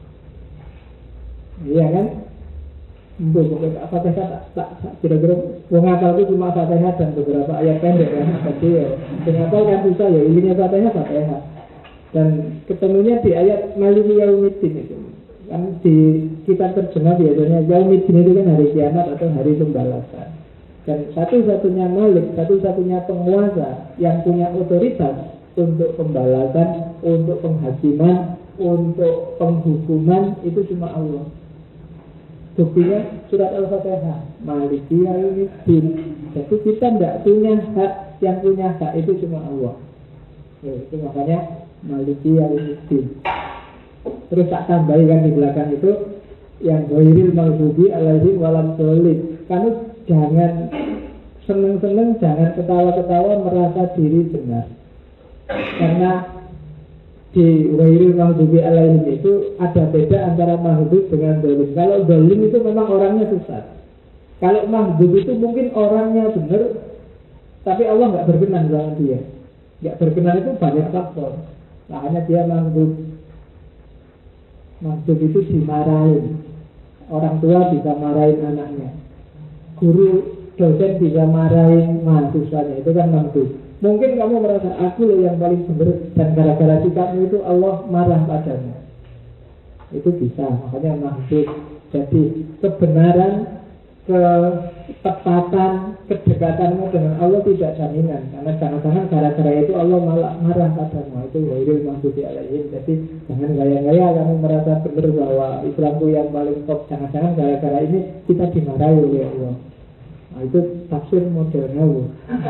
Iya kan? Bukan Al-Fatihah tak kira-kira. Menghafal itu cuma Fatihah dan beberapa ayat pendek kan. Jadi ya, menghafal kan susah ya. Ininya Fatihah. Dan ketemunya di ayat Maliki Yaumiddin itu. Kan di kitab terjemah biasanya Yaumiddin itu kan hari kiamat atau hari pembalasan. Dan satu-satunya malik, satu-satunya penguasa yang punya otoritas untuk pembalasan, untuk penghakiman, untuk penghukuman itu cuma Allah. Buktinya surat Al-Fatihah, Maliki Yaumiddin. Jadi kita tidak punya hak, yang punya hak itu cuma Allah. Itu makanya Maliki Yaumiddin. Terus tak tambahkan di belakang itu yang ghairil maghdubi alaihim waladhdallin. Kamu jangan seneng-seneng, jangan ketawa-ketawa merasa diri benar. Karena di ghairil maghdubi alaihim itu ada beda antara maghdub dengan dhalim. Kalau dhalim itu memang orangnya sesat. Kalau maghdub itu mungkin orangnya benar, tapi Allah nggak berkenan dengan dia. Nggak berkenan itu banyak faktor. Makanya dia maghdub. Maghdub itu dimarahin. Orang tua bisa marahin anaknya, guru dosen bisa marahin mahasiswanya, itu kan maghdub. Mungkin kamu merasa aku loh yang paling benar, dan gara-gara sikapmu itu Allah marah padamu. Itu bisa, makanya maghdub. Jadi kebenaran ketepatan, kedekatanmu dengan Allah tidak jaminan. Karena jangan-jangan gara-gara itu Allah malah marah padamu. Itu wairil maghdubi alaihim. Jadi jangan gaya-gaya kamu merasa benar bahwa Islamku yang paling top. Jangan-jangan gara-gara ini kita dimarahi oleh Allah. Nah, itu tafsir model ngawu.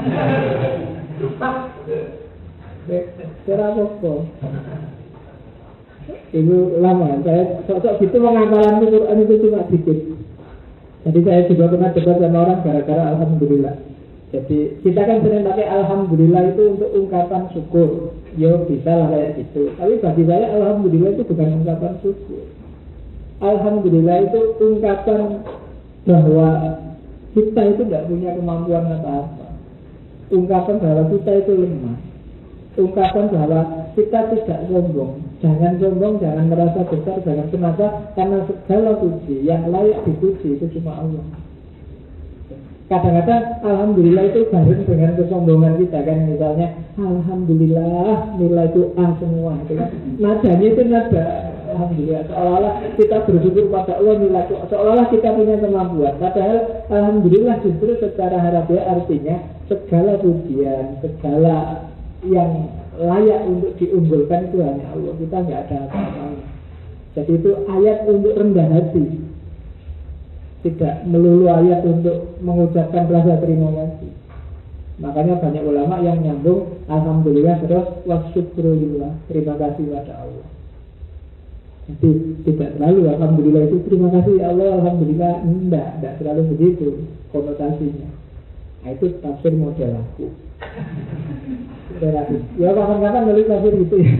Kira apa? Itu lama. Saya sok-sok gitu mengapalan Quran itu cuma dikit. Jadi saya juga pernah debat sama orang gara-gara alhamdulillah. Jadi kita kan sering pakai alhamdulillah itu untuk ungkapan syukur. Yo bisa lah kayak gitu. Tapi bagi saya alhamdulillah itu bukan ungkapan syukur. Alhamdulillah itu ungkapan bahwa kita itu tidak punya kemampuan apa-apa. Ungkapan bahwa kita itu lemah. Ungkapan bahwa kita tidak sombong. Jangan sombong, jangan merasa besar, jangan kenapa? Karena segala puji yang layak dipuji itu cuma Allah. Kadang-kadang alhamdulillah itu bareng dengan kesombongan kita kan. Misalnya alhamdulillah nilai itu A semua itu kan. Nadanya itu nada alhamdulillah, seolah-olah kita bersyukur pada Allah nilai itu, seolah-olah kita punya kemampuan. Padahal alhamdulillah justru secara harafiah artinya segala pujian, segala yang layak untuk diunggulkan itu hanya Allah. Kita nggak ada apa-apa. Jadi itu ayat untuk rendah hati, tidak melulu ayat untuk mengucapkan rasa terima kasih. Makanya banyak ulama yang nyambung alhamdulillah terus wasyukrulillah, terima kasih pada Allah. Jadi tidak terlalu alhamdulillah itu terima kasih ya Allah, alhamdulillah tidak terlalu begitu konotasinya. Nah, itu tafsir model aku. Relatif. Ya kapan-kapan nulis tafsir gitu ya.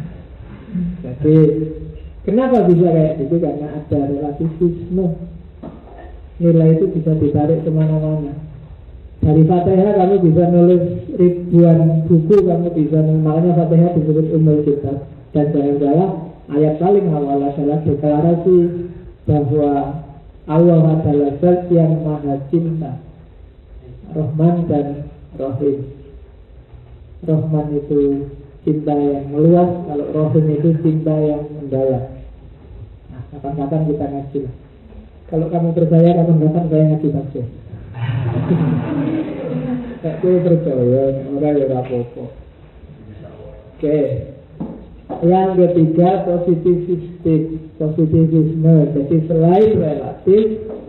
Jadi kenapa bisa kayak gitu? Karena ada relativisme. Nilai itu bisa ditarik kemana-mana. Dari Fatihah kamu bisa nulis ribuan buku, kamu bisa nulis. Makanya Fatihah disebut Ummul Kitab. Dan jangan salah, ayat paling awal adalah deklarasi bahwa Allah adalah Zat yang Maha Cinta, Rahman dan Rahim. Rahman itu cinta yang meluas, kalau Rahim itu cinta yang mendalam. Nah, kapan-kapan kita ngaji lah. Kalau kamu percaya, kapan-kapan saya ngaji tafsir. Saya percaya, orang ya apa-apa. Oke. Yang ketiga, positivisme. Jadi selain relatif,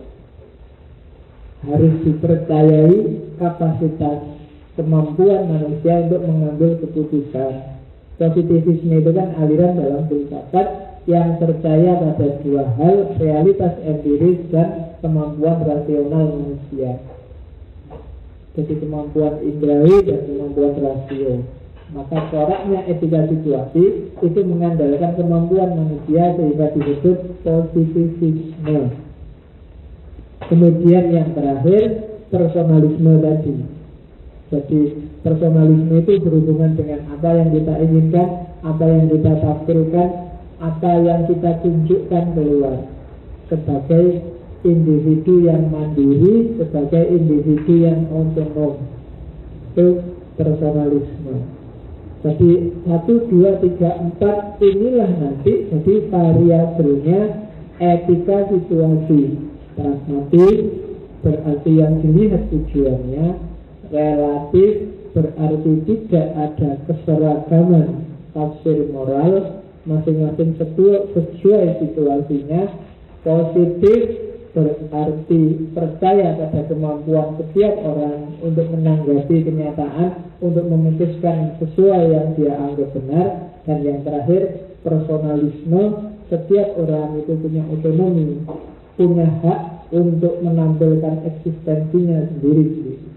harus dipercayai kapasitas kemampuan manusia untuk mengambil keputusan. Positivisme itu kan aliran dalam filsafat yang percaya pada dua hal, realitas empiris dan kemampuan rasional manusia. Jadi kemampuan indrawi dan kemampuan rasio. Maka coraknya etika situasi itu mengandalkan kemampuan manusia sehingga disebut positivisme. Kemudian yang terakhir, personalisme tadi. Jadi personalisme itu berhubungan dengan apa yang kita inginkan, apa yang kita tampilkan, apa yang kita tunjukkan keluar sebagai individu yang mandiri, sebagai individu yang otonom. Itu personalisme. Jadi 1, 2, 3, 4 inilah nanti jadi variabelnya etika situasi. Pragmatis berarti yang dilihat tujuannya. Relatif berarti tidak ada keseragaman tafsir moral, masing-masing sesuai situasinya. Positif berarti percaya pada kemampuan setiap orang untuk menanggapi kenyataan, untuk memutuskan sesuai yang dia anggap benar. Dan yang terakhir, personalisme, setiap orang itu punya otonomi, punya hak untuk menampilkan eksistensinya sendiri.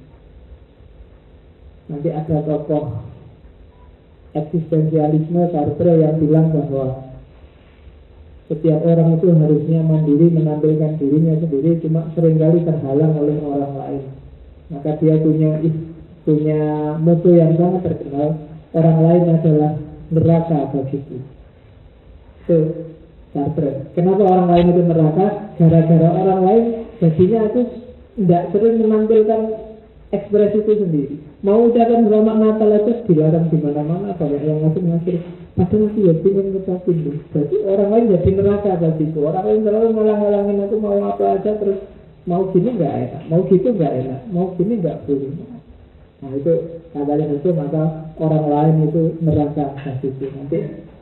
Nanti ada tokoh eksistensialisme Sartre yang bilang bahwa setiap orang itu harusnya mandiri menampilkan dirinya sendiri, cuma seringkali terhalang oleh orang lain. Maka dia punya motto yang sangat terkenal, orang lain adalah neraka bagiku. Itu Sartre. Kenapa orang lain itu neraka? Gara-gara orang lain jadinya aku tidak sering menampilkan ekspresi itu sendiri. Mau ucapan selamat Natal itu dilarang di mana-mana, banyak yang ngasih. Padahal aku ya ingin ngucapin tuh. Jadi orang lain jadi neraka bagiku. Orang lain selalu ngalang-ngalangin aku mau apa aja, terus mau gini nggak enak, mau gitu nggak enak, mau gini nggak boleh. Nah itu katanya itu, maka orang lain itu neraka kasih itu. Nanti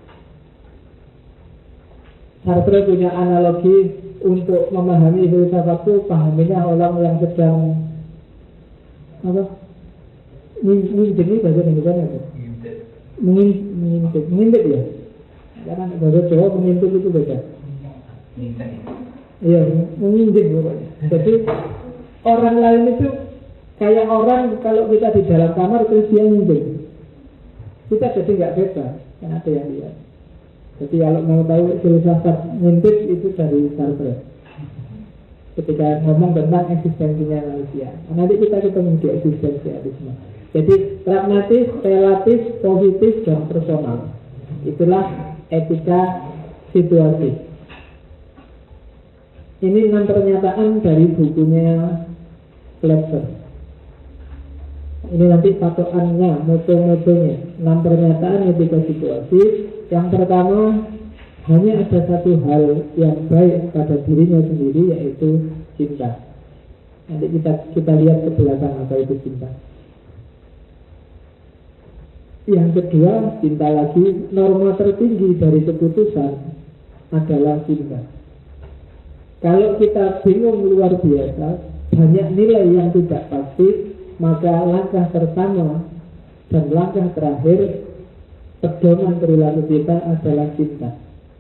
Sartre punya analogi untuk memahami filsafat itu, pahaminya orang yang sedang apa? Ngintip ini bahasa Indonesia apa? Mengintip ya. Karena bahasa Jawa mengintip itu beda. Iya, mengintip pokoknya. Jadi orang lain itu kayak orang kalau kita di dalam kamar terus dia ngintip, kita jadi nggak bebas, karena ada yang lihat. Jadi kalau mau tahu filsafat ngintip itu dari Sartre. Ketika ngomong tentang eksistensinya manusia, nanti kita ketemu di eksistensialisme. Jadi pragmatis, relatif, positif, dan personal. Itulah etika situasi. Ini 6 pernyataan dari bukunya Fletcher. Ini nanti patokannya, moto-motonya. 6 pernyataan etika situasi. Yang pertama, hanya ada satu hal yang baik pada dirinya sendiri, yaitu cinta. Nanti kita lihat ke belakang apa itu cinta. Yang kedua, cinta lagi, norma tertinggi dari keputusan adalah cinta. Kalau kita bingung luar biasa, banyak nilai yang tidak pasti, maka langkah pertama dan langkah terakhir pedoman perilaku kita adalah cinta.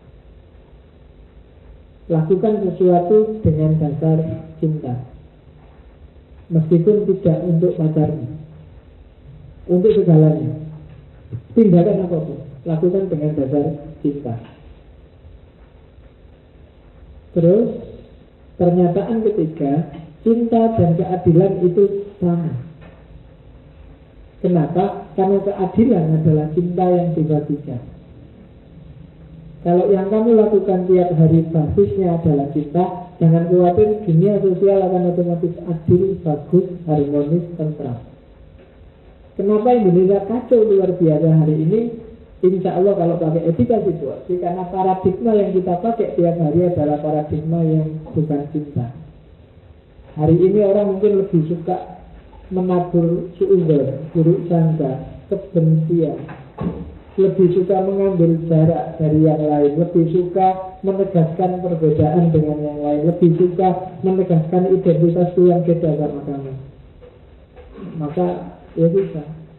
Lakukan sesuatu dengan dasar cinta, meskipun tidak untuk pacarnya, untuk segalanya. Tindakan apapun, lakukan dengan dasar cinta. Terus pernyataan ketiga, cinta dan keadilan itu sama. Kenapa? Karena keadilan adalah cinta yang dibagikan. Kalau yang kamu lakukan tiap hari basisnya adalah cinta, jangan khawatir, dunia sosial akan otomatis adil, bagus, harmonis, tentram. Kenapa Indonesia kacau luar biasa hari ini? Insya Allah kalau pakai etika situasi, karena paradigma yang kita pakai tiap hari adalah paradigma yang bukan cinta. Hari ini orang mungkin lebih suka menabur suudzon, buruk sangka, kebencian, lebih suka mengambil jarak dari yang lain, lebih suka menegaskan perbedaan dengan yang lain, lebih suka menegaskan identitas itu yang beda sama kamu. Maka ya bisa.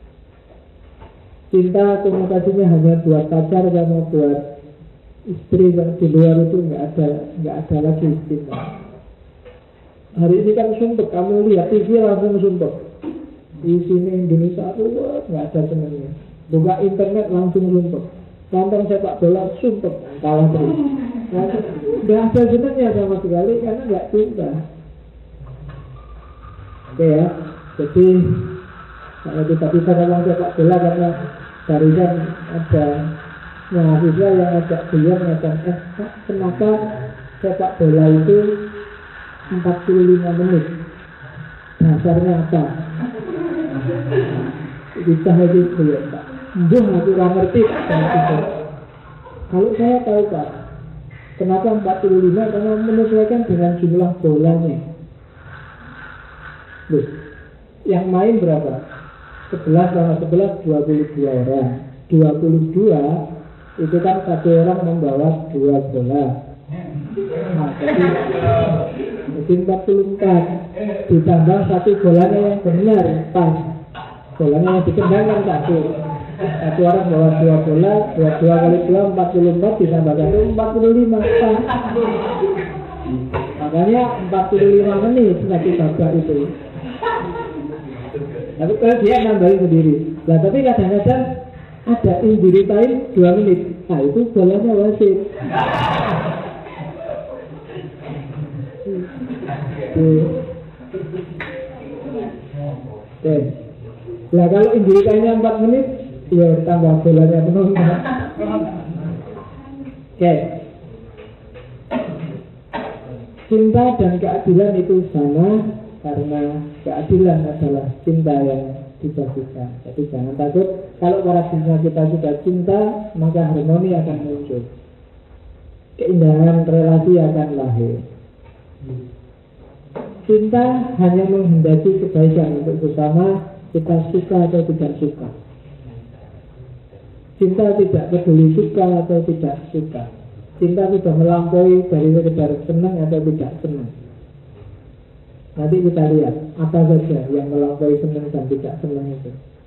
Cinta komunikasinya hanya buat pacar sama buat istri, dan di luar itu nggak ada lagi cinta. Hari ini kan sumpek, kamu lihat TV langsung sumpek. Di sini Indonesia ruwet, nggak ada senangnya. Buka internet langsung sumpek. Nonton sepak bola sumpek, kalah terus. Nggak ada senangnya sama sekali karena nggak cinta. Oke ya, jadi kalau kita bisa ngomong sepak bola, karena barusan ada mahasiswa yang ajak beliau mengatakan, kenapa sepak bola itu 45 menit? Dasarnya apa? Kita harus beliau, Pak. Aku kurang ngerti. Kalau saya tahu, Pak, kenapa 45? Karena menyesuaikan dengan jumlah bolanya. Loh, yang main berapa? 11 sama 11, 22 orang. 22 itu kan satu orang membawa 2 bola. Nah, jadi 44 ditambah satu bolanya yang benar, pas. Bolanya yang dikembangkan satu orang bawa 2 bola, 22 kali 2, 44 ditambah 1, 45 pas. Makanya 45 menit satu babak itu. Tapi kalau dia nambahin sendiri. Nah, tapi kadang-kadang ada injury time 2 menit. Nah, itu bolanya wasit. Oke. Nah, kalau injury time-nya 4 menit, ya tambah bolanya penuh. Oke. Cinta dan keadilan itu sama, karena keadilan adalah cinta yang dibagikan. Jadi jangan takut, kalau paradigma kita sudah cinta, maka harmoni akan muncul, keindahan relasi akan lahir. Cinta hanya menghendaki kebaikan untuk bersama, kita suka atau tidak suka. Cinta tidak peduli suka atau tidak suka. Cinta sudah melampaui dari sekedar senang atau tidak senang. Nanti kita lihat apa saja yang melampaui senang dan tidak senang itu.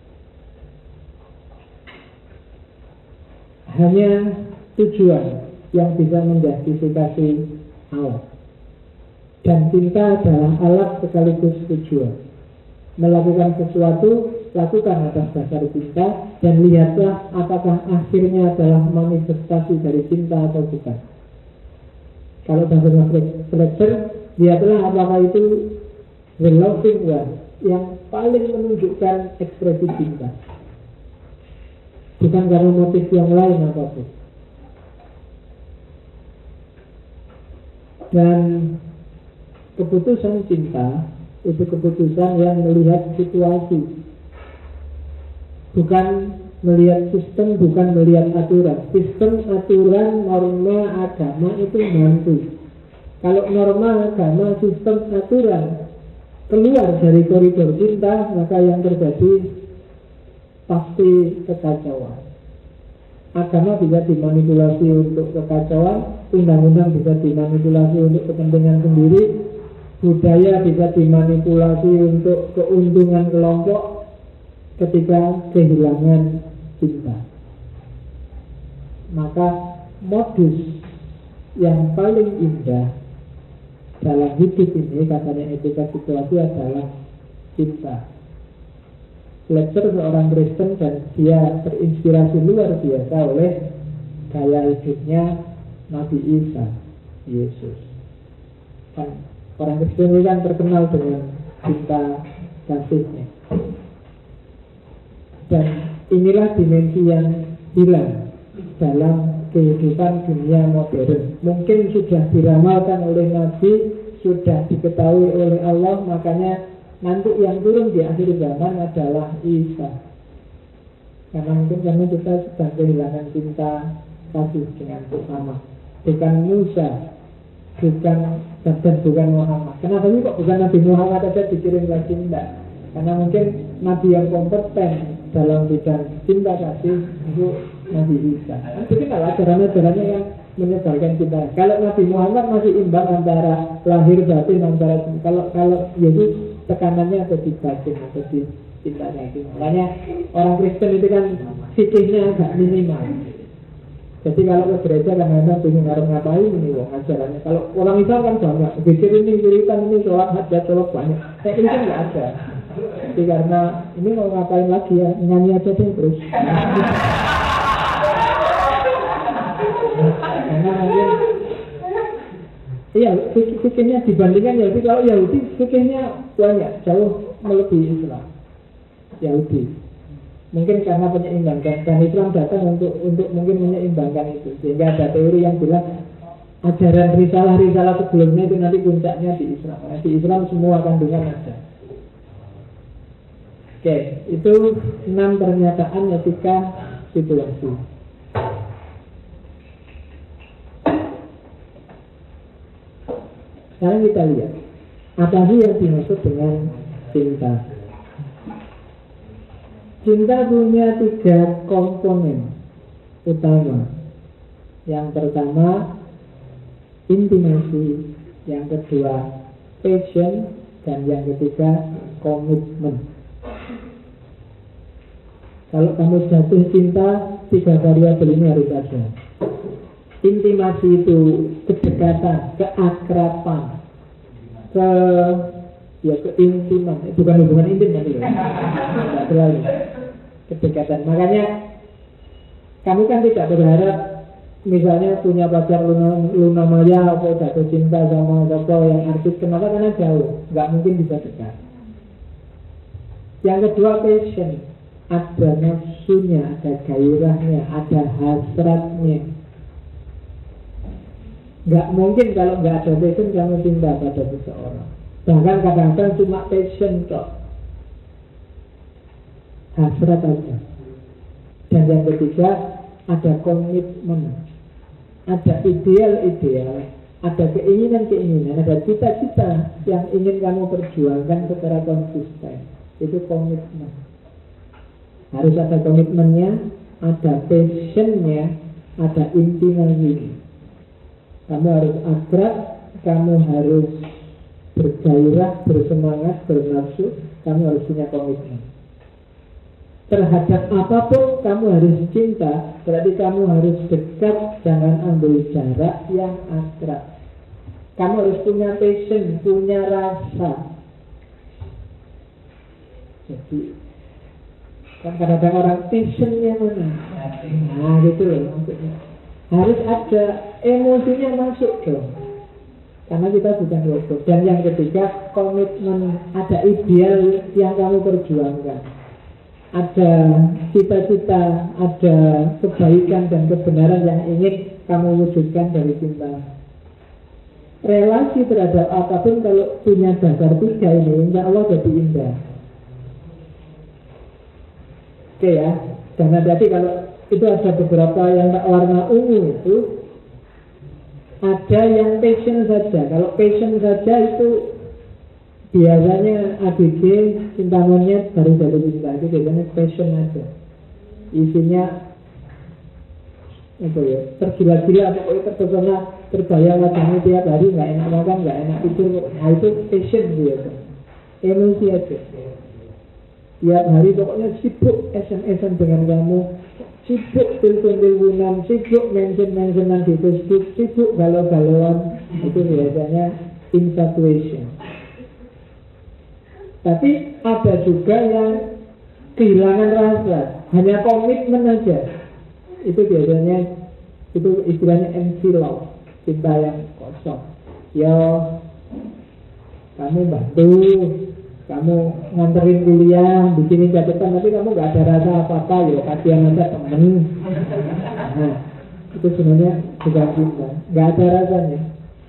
Hanya tujuan yang bisa menjustifikasi Allah. Dan cinta adalah alat sekaligus tujuan. Melakukan sesuatu, lakukan atas dasar cinta, dan lihatlah apakah akhirnya adalah manifestasi dari cinta atau bukan. Kalau bahasa Fletcher, lihatlah apakah itu the loving one yang paling menunjukkan ekspresi cinta, bukan karena motif yang lain apapun. Dan keputusan cinta itu keputusan yang melihat situasi, bukan melihat sistem, bukan melihat aturan. Sistem, aturan, norma, agama itu membantu. Kalau norma, agama, sistem, aturan keluar dari koridor cinta, maka yang terjadi pasti kekacauan. Agama bisa dimanipulasi untuk kekacauan, undang-undang bisa dimanipulasi untuk kepentingan sendiri, budaya bisa dimanipulasi untuk keuntungan kelompok ketika kehilangan cinta. Maka modus yang paling indah dalam hidup ini, katanya etika situasi, adalah cinta. Fletcher seorang Kristen dan dia terinspirasi luar biasa oleh gaya hidupnya Nabi Isa, Yesus. Kan orang Kristen itu kan terkenal dengan cinta kasihnya. Dan inilah dimensi yang hilang dalam kehidupan dunia modern. Mungkin sudah diramalkan oleh Nabi, sudah diketahui oleh Allah, makanya nanti yang turun di akhir zaman adalah Isa. Karena mungkin kita sedang kehilangan cinta kasih dengan Muhammad. Bukan Musa, bukan Muhammad. Kenapa sih kok bukan Nabi Muhammad aja dikirim lagi? Enggak. Karena mungkin Nabi yang kompeten dalam bidang cinta kasih itu Nabi Isa. Itu kan ajaran-ajarannya yang menyebarkan cinta. Kalau Nabi Muhammad masih imbang antara lahir batin, antara kalau Yesus tekanannya ada di batin, ada di cintanya itu. Makanya orang Kristen itu kan fikihnya agak minimal. Jadi kalau ke gereja kadang-kadang bingung harus ngapain ini wong ajarannya. Kalau orang Islam kan banyak, pikir ini, wiritan ini, sholat, hajat, sholat banyak. Saya ini kan nggak ada. Jadi karena ini mau ngapain lagi ya, nyanyi aja deh terus. Karena mungkin iya, fikirnya dibandingkan Yahudi. Kalau Yahudi fikirnya banyak, jauh melebihi Islam. Yahudi mungkin karena penyeimbangkan, dan Islam datang untuk mungkin menyeimbangkan itu. Sehingga ada teori yang bilang ajaran risalah sebelumnya itu nanti puncaknya di Islam. Karena di Islam semua kandungan ada. Oke, itu 6 pernyataan etika situasi. Sekarang kita lihat apa sih yang dimaksud dengan cinta. Cinta punya 3 komponen utama. Yang pertama intimasi, yang kedua passion, dan yang ketiga komitmen. Kalau kamu jatuh cinta, 3 variabel ini harus ada. Intimasi itu kedekatan, keakraban, keintiman, bukan hubungan intim nanti loh. Tidak terlalu kedekatan. Makanya kamu kan tidak berharap misalnya punya pacar Luna Maya atau jatuh cinta sama tokoh yang artis. Kenapa? Karena jauh, nggak mungkin bisa dekat. Yang kedua passion, ada nafsunya, ada gairahnya, ada hasratnya. Nggak mungkin kalau nggak ada passion kamu cinta pada seseorang. Bahkan kadang-kadang cuma passion kok, hasrat aja. Dan yang ketiga ada komitmen, ada ideal-ideal ada keinginan-keinginan, ada cita-cita yang ingin kamu perjuangkan secara konsisten. Itu komitmen. Harus ada komitmennya, ada passionnya, ada intimasinya. Kamu harus akrab, kamu harus bergairah, bersemangat, bernafsu, kamu harus punya komitmen. Terhadap apapun kamu harus cinta, berarti kamu harus dekat, jangan ambil jarak yang akrab. Kamu harus punya passion, punya rasa. Jadi kan kadang-kadang orang passionnya mana? Nah gitu loh maksudnya. Harus ada emosinya masuk dong. Karena kita bukan robot. Dan yang ketiga, komitmen. Ada ideal yang kamu perjuangkan. Ada cita-cita, ada kebaikan dan kebenaran yang ingin kamu wujudkan dari cinta. Relasi terhadap apapun kalau punya dasar tiga ini, insya Allah jadi indah. Oke ya, dan hati-hati kalau itu ada beberapa yang warna ungu itu, ada yang passion saja. Kalau passion saja itu biasanya ABG, cinta monyet, baru jatuh cinta. Itu biasanya passion aja. Isinya apa ya, tergila-gila, pokoknya terpesona, terbayang wajahnya tiap hari, nggak enak makan, nggak enak tidur. Nah itu passion biasa. Emosi aja. Tiap hari pokoknya sibuk SMS-an dengan kamu, sibuk telepon-teleponan, sibuk mention-mentionan di Facebook, sibuk galau-galauan. Itu biasanya infatuation. Tapi ada juga yang kehilangan rasa, hanya komitmen aja. Itu biasanya, itu istilahnya empty love, cinta yang kosong. Ya, kamu bantu, kamu nganterin kuliah, bikinin catatan, tapi kamu gak ada rasa apa-apa, ya kasihan aja temen. Nah, itu sebenarnya bukan cinta, gak ada rasanya.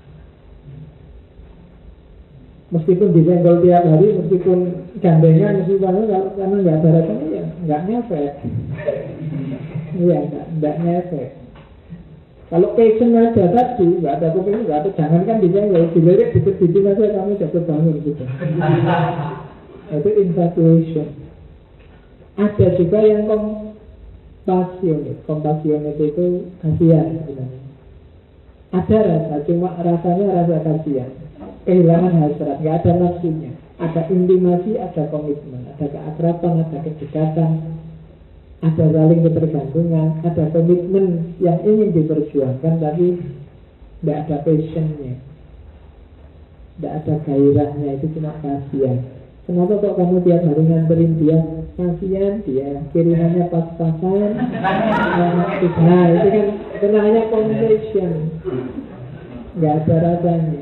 Meskipun disenggol tiap hari, meskipun gandengan, meskipun karena nggak ada rasanya, ya nggak ngefek. Iya, nggak ngefek. Kalau passion aja tadi, nggak ada komitmen, nggak ada, jangankan disenggol, dilirik, dikit-dikit aja kamu jatuh bangun gitu. Itu infatuation. Ada juga yang compassionate itu kasihan sebenarnya. Ada rasa, cuma rasanya rasa kasihan. Kehilangan hasrat, nggak ada nafsunya. Ada intimasi, ada komitmen, ada keakraban, ada kedekatan, ada saling ketergantungan, ada komitmen yang ingin diperjuangkan, tapi nggak ada passionnya, nggak ada gairahnya, itu cuma kasihan. Kenapa kok kamu tiap hari nganterin dia? Kasihan dia, kirimannya pas-pasan. Nah itu kan namanya compassion, nggak ada rasanya.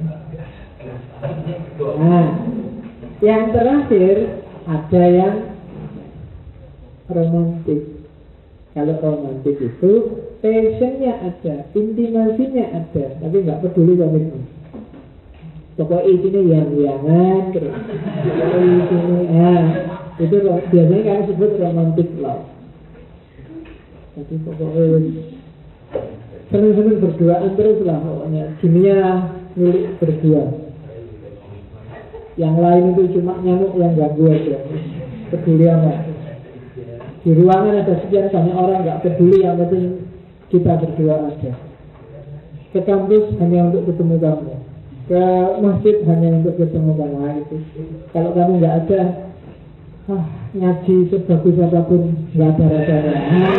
Nah, yang terakhir ada yang romantis. Kalau romantis itu passionnya ada, intimasinya ada, tapi nggak peduli komitmen. Pokoknya isinya yang-yangan terus. Pokoknya isinya, itu biasanya kami sebut romantic love. Jadi pokoknya seneng-seneng berduaan terus lah pokoknya. Dunia milik berdua. Yang lain itu cuma nyamuk yang ganggu aja. Peduli amat. Di ruangan ada sekian banyak orang nggak peduli, yang penting kita berdua ada. Ke kampus hanya untuk ketemu kamu, ke masjid hanya untuk ketemu kamu. Itu. Kalau kamu nggak ada, ngaji sebagus apapun nggak ada rasanya.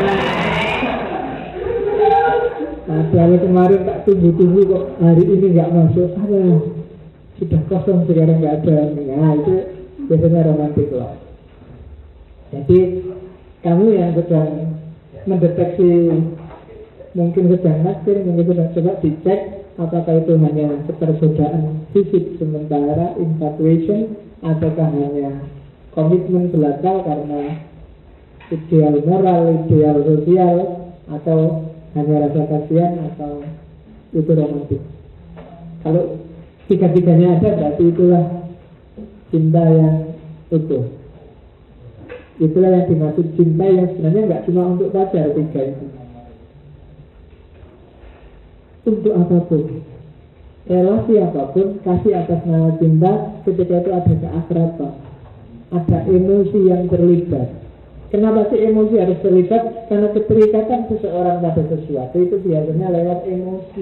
Nah, kalau kemarin tak tunggu-tunggu kok hari ini nggak masuk, sudah kosong sekarang nggak ada. Nah itu biasanya romantis love. Jadi kamu yang sedang mendeteksi, mungkin sedang naksir, mungkin sedang, coba dicek apakah itu hanya ketergodaan fisik sementara, infatuation, ataukah hanya komitmen belaka karena ideal moral, ideal sosial, atau hanya rasa kasihan, atau itu romantis. Kalau tiga-tiganya ada, berarti itulah cinta yang utuh. Itulah yang dimaksud cinta yang sebenarnya nggak cuma untuk pacar, tiga itu. Untuk apapun. relasi apapun, kasih atas nama cinta, ketika itu ada keakraban, ada emosi yang terlibat. Kenapa sih emosi harus terlibat? Karena keterikatan seseorang pada sesuatu itu biasanya lewat emosi.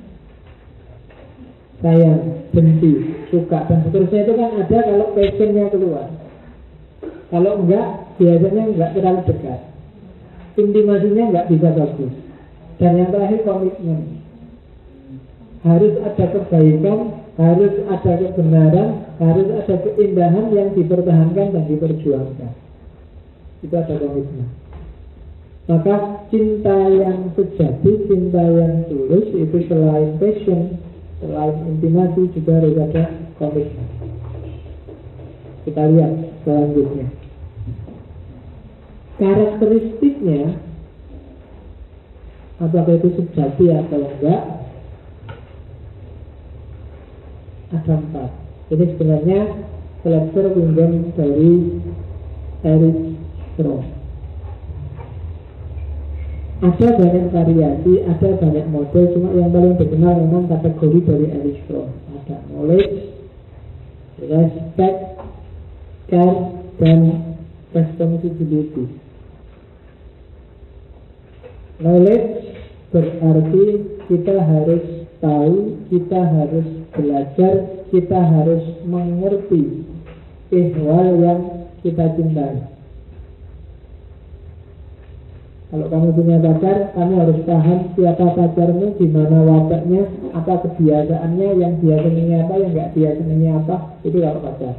Sayang, benci, suka, dan seterusnya itu kan ada kalau passionnya keluar. Kalau enggak, biasanya enggak terlalu dekat, intimasinya enggak bisa bagus. Dan yang terakhir, komitmen. Harus ada kebaikan, harus ada kebenaran, harus ada keindahan yang dipertahankan dan diperjuangkan. Itu ada komitmen. Maka cinta yang sejati, cinta yang tulus itu selain passion, selain intimasi juga harus ada komitmen. Kita lihat selanjutnya. Karakteristiknya, apakah itu sejati atau enggak, ada 4. Ini sebenarnya seleksi pinjam dari Erich Fromm. Ada banyak variasi, ada banyak model, cuma yang paling dikenal memang kategori dari Erich Fromm. Ada knowledge, respect, care, dan responsibility. Knowledge berarti kita harus tahu, kita harus belajar, kita harus mengerti ihwal yang kita cintai. Kalau kamu punya pacar, kamu harus paham siapa pacarmu, gimana wataknya, apa kebiasaannya, yang dia senangnya apa, yang nggak dia senangnya apa. Itu kalau pacar.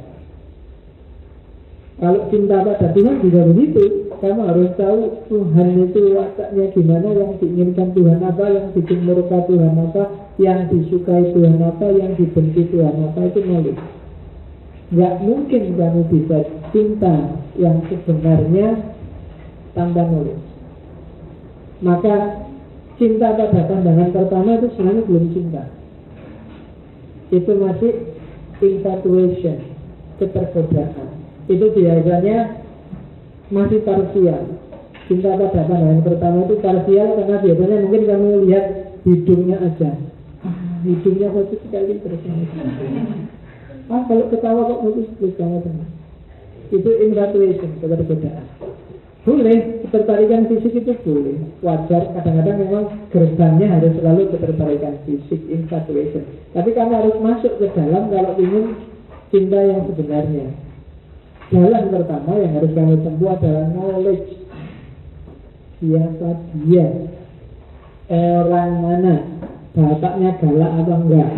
Kalau cinta pada Tuhan juga begitu. Kamu harus tahu Tuhan itu wataknya gimana, yang diinginkan Tuhan apa, yang bikin murka Tuhan apa, yang disukai Tuhan apa, yang dibenci Tuhan apa. Itu knowledge. Nggak mungkin kamu bisa cinta yang sebenarnya tanpa knowledge. Maka cinta pada pandangan pertama itu sebenarnya belum cinta. Itu masih infatuation, ketergodaan. Itu biasanya masih parsial. Cinta pada pandangan pertama itu parsial karena biasanya mungkin kamu lihat hidungnya aja. Hidungnya bagus sekali terus. Kalau ketawa kok bagus kamu tenang. Itu infatuation, ketergodaan. Boleh, ketertarikan fisik itu boleh, wajar. Kadang-kadang memang gerbangnya harus selalu ketertarikan fisik, infatuation. Tapi kamu harus masuk ke dalam kalau ingin cinta yang sebenarnya. Jalan pertama yang harus kamu tempuh adalah knowledge. Siapa dia? Orang mana? Bapaknya galak atau enggak?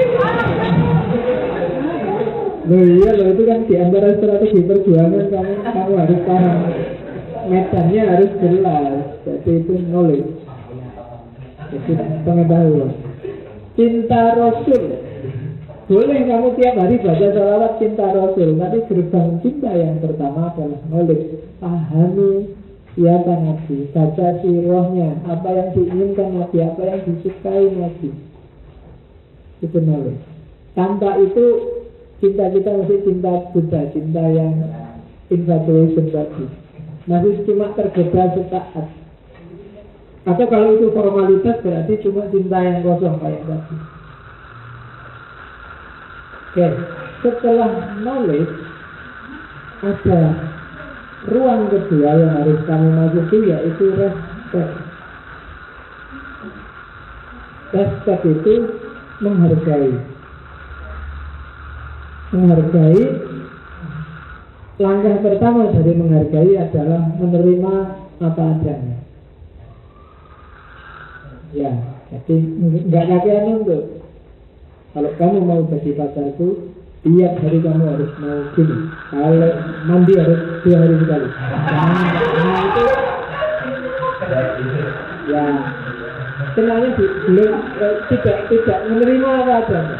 Loh iya loh, itu kan di antara strategi perjuangan kamu harus paham. Medannya harus jelas. Jadi itu knowledge. Jadi pengetahuan. Cinta Rasul. Boleh kamu tiap hari baca salawat cinta Rasul, tapi gerbang cinta yang pertama adalah knowledge. Pahami siapa Nabi, baca sirahnya, apa yang diinginkan Nabi, apa yang disukai Nabi. Itu knowledge. Tanpa itu cinta kita masih cinta Buddha, cinta yang infatuation tadi. Masih cuma tergoda sesaat. Atau kalau itu formalitas berarti cuma cinta yang kosong kayak tadi. Oke, setelah knowledge ada ruang kedua yang harus kamu masuki, yaitu respect. Respect itu menghargai. Menghargai. Langkah pertama dari menghargai adalah menerima apa adanya. Ya, jadi nggak kakean untuk. Kalau kamu mau jadi pacarku, tiap hari kamu harus mau gini. Kalau mandi harus 2 hari sekali. Nah itu, ya, kenanya belum tidak menerima apa adanya.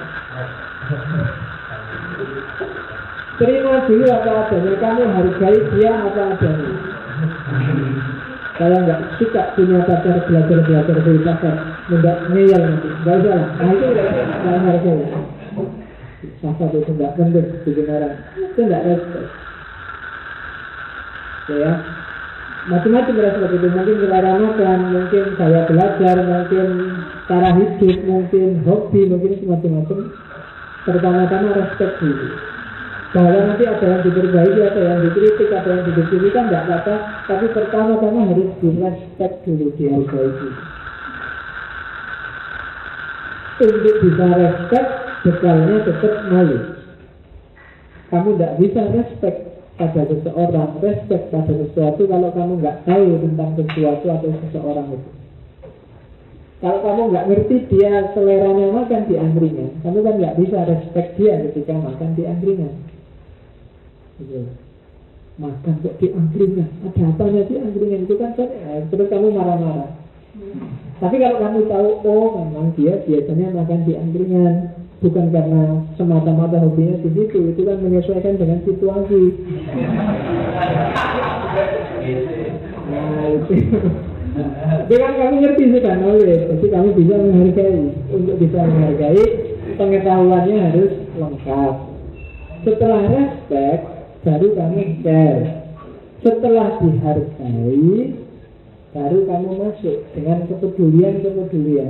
Terima dulu apa adanya, kamu hargai dia apa adanya. Kalau nggak suka punya pacar, belajar filsafat, nggak ngeyel nanti, nggak usah lah. Nah itu nggak hargai. Filsafat itu nggak penting bikin orang, itu nggak respect. Ya, macam-macam respect itu, mungkin selera makan, mungkin gaya belajar, mungkin cara hidup, mungkin hobi, mungkin macam-macam. Pertama-tama respect dulu. Bahwa nanti ada yang diperbaiki, ada yang dikritik, ada yang didiskusikan, tidak apa-apa. Tapi pertama-tama harus di-respect dulu, dihargai dulu. Untuk bisa respect, bekalnya tetap malu. Kamu tidak bisa respect pada seseorang, respect pada sesuatu kalau kamu nggak tahu tentang sesuatu atau seseorang itu. Kalau kamu nggak ngerti dia seleranya makan di angkringan, kamu kan nggak bisa respect dia ketika makan di angkringan. Gitu. Makan kok di angkringan, ada apanya di angkringan itu kan terus kamu marah-marah. Tapi kalau kamu tahu, oh memang dia biasanya makan di angkringan, bukan karena semata-mata hobinya di situ, itu kan menyesuaikan dengan situasi. Nah itu, itu kan kamu ngerti sudah knowledge, jadi kamu bisa menghargai. Untuk bisa menghargai, pengetahuannya harus lengkap. Setelah respect, baru kamu care. Setelah dihargai, baru kamu masuk dengan kepedulian.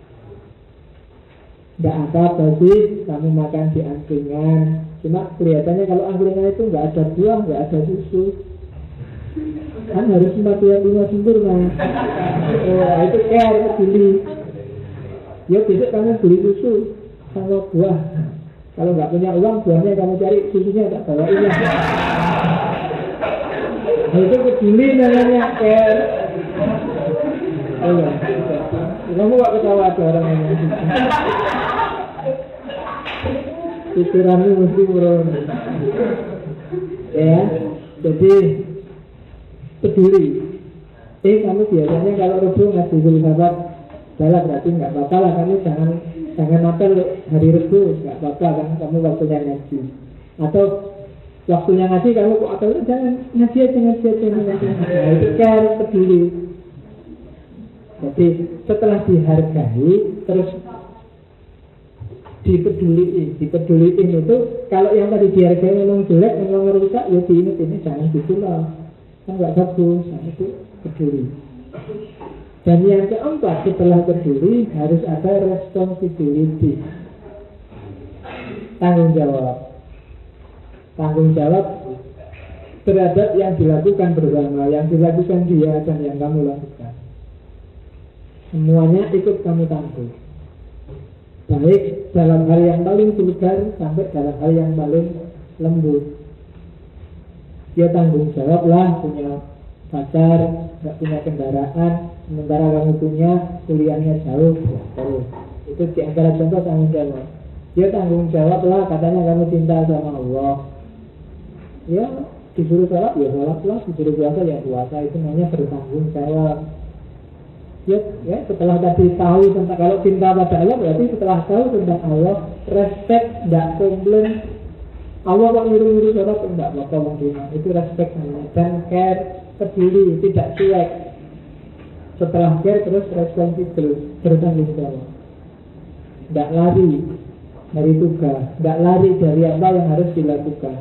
Nggak apa-apa sih kamu makan di angkringan, cuma kelihatannya kalau angkringan itu nggak ada buah, nggak ada susu, kan harus 45 sempurna. Oh itu care, peduli. Ya besok kamu beli susu sama buah. Kalau nggak punya uang, buahnya kamu cari, susunya tak bawain ya. Nah, itu peduli namanya care. Oh ya, kamu gak ketawa ada orang yang gitu. Pikiranmu mesti urun. Ya, jadi peduli. Kamu biasanya kalau Rebo ngasih filsafat, salah berarti nggak apa-apa lah. Kamu jangan apel hari Rebo, nggak apa-apa kan. Kamu waktunya ngaji. Atau waktunya ngaji kamu kok apel, jangan ngaji aja. Nah, itu kan peduli. Jadi setelah dihargai, terus dipeduliin itu, kalau yang tadi dihargai memang jelek, memang merusak, ya diingat ini jangan gitu lah, kan nggak bagus. Nah itu peduli. Dan yang keempat, setelah peduli harus ada responsibility, tanggung jawab terhadap yang dilakukan bersama, yang dilakukan dia dan yang kamu lakukan. Semuanya ikut kamu tanggung, baik dalam hal yang paling vulgar sampai dalam hal yang paling lembut. Dia tanggung jawab lah, punya pacar, nggak punya kendaraan, sementara kamu punya, kuliahnya jauh, terus itu di antara contoh tanggung jawab. Dia tanggung jawab lah, katanya kamu cinta sama Allah, ya disuruh sholat ya sholat lah, disuruh puasa ya puasa, itu namanya bertanggung jawab. Ya, setelah tadi tahu tentang, kalau cinta pada Allah berarti setelah tahu tentang Allah, respect, tidak komplain. Allah kok nyuruh-nyuruh sholat, enggak apa-apa mungkin. Itu respect namanya. Dan care, peduli, tidak cuek. Setelah care terus responsible, bertanggung jawab. Tidak lari dari tugas, tidak lari dari apa yang harus dilakukan.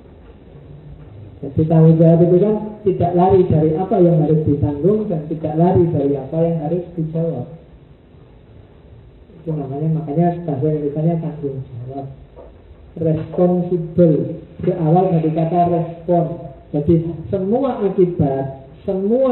Jadi tanggung jawab itu kan tidak lari dari apa yang harus ditanggung dan tidak lari dari apa yang harus dijawab. Itu namanya, makanya bahasa Indonesia tanggung jawab. Responsible berawal dari kata respon. Jadi semua akibat, semua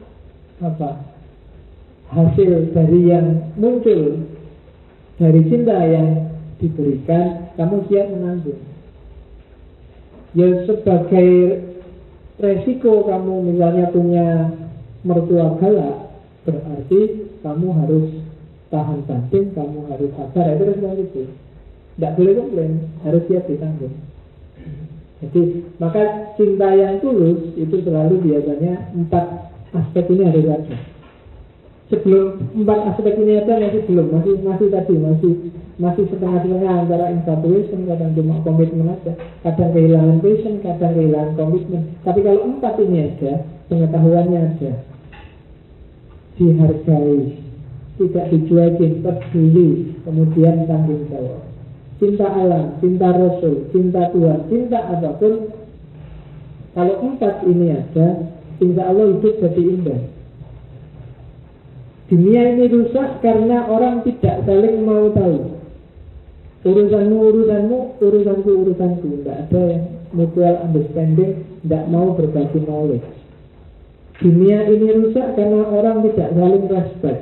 hasil dari yang muncul dari cinta yang diberikan, kamu siap menanggung. Ya sebagai resiko kamu misalnya punya mertua galak, berarti kamu harus tahan batin, kamu harus sabar. Itu resiko itu. Tidak boleh komplain, harus siap ditanggung. Jadi maka cinta yang tulus itu selalu biasanya 4 aspek ini harus ada. Sebelum 4 aspek ini ada masih setengah-setengah antara infatuation, kadang cuma komitmen aja, kadang kehilangan passion, kadang kehilangan komitmen. Tapi kalau 4 ini ada, pengetahuannya ada, dihargai, tidak dicuekin, peduli, kemudian tanggung jawab. Cinta alam, cinta Rasul, cinta Tuhan, cinta apapun, kalau 4 ini ada, insya Allah hidup jadi indah. Dunia ini rusak karena orang tidak saling mau tahu. Urusanmu urusanmu, urusanku urusanku. Tidak ada yang mutual understanding, tidak mau berbagi knowledge. Dunia ini rusak karena orang tidak saling respect,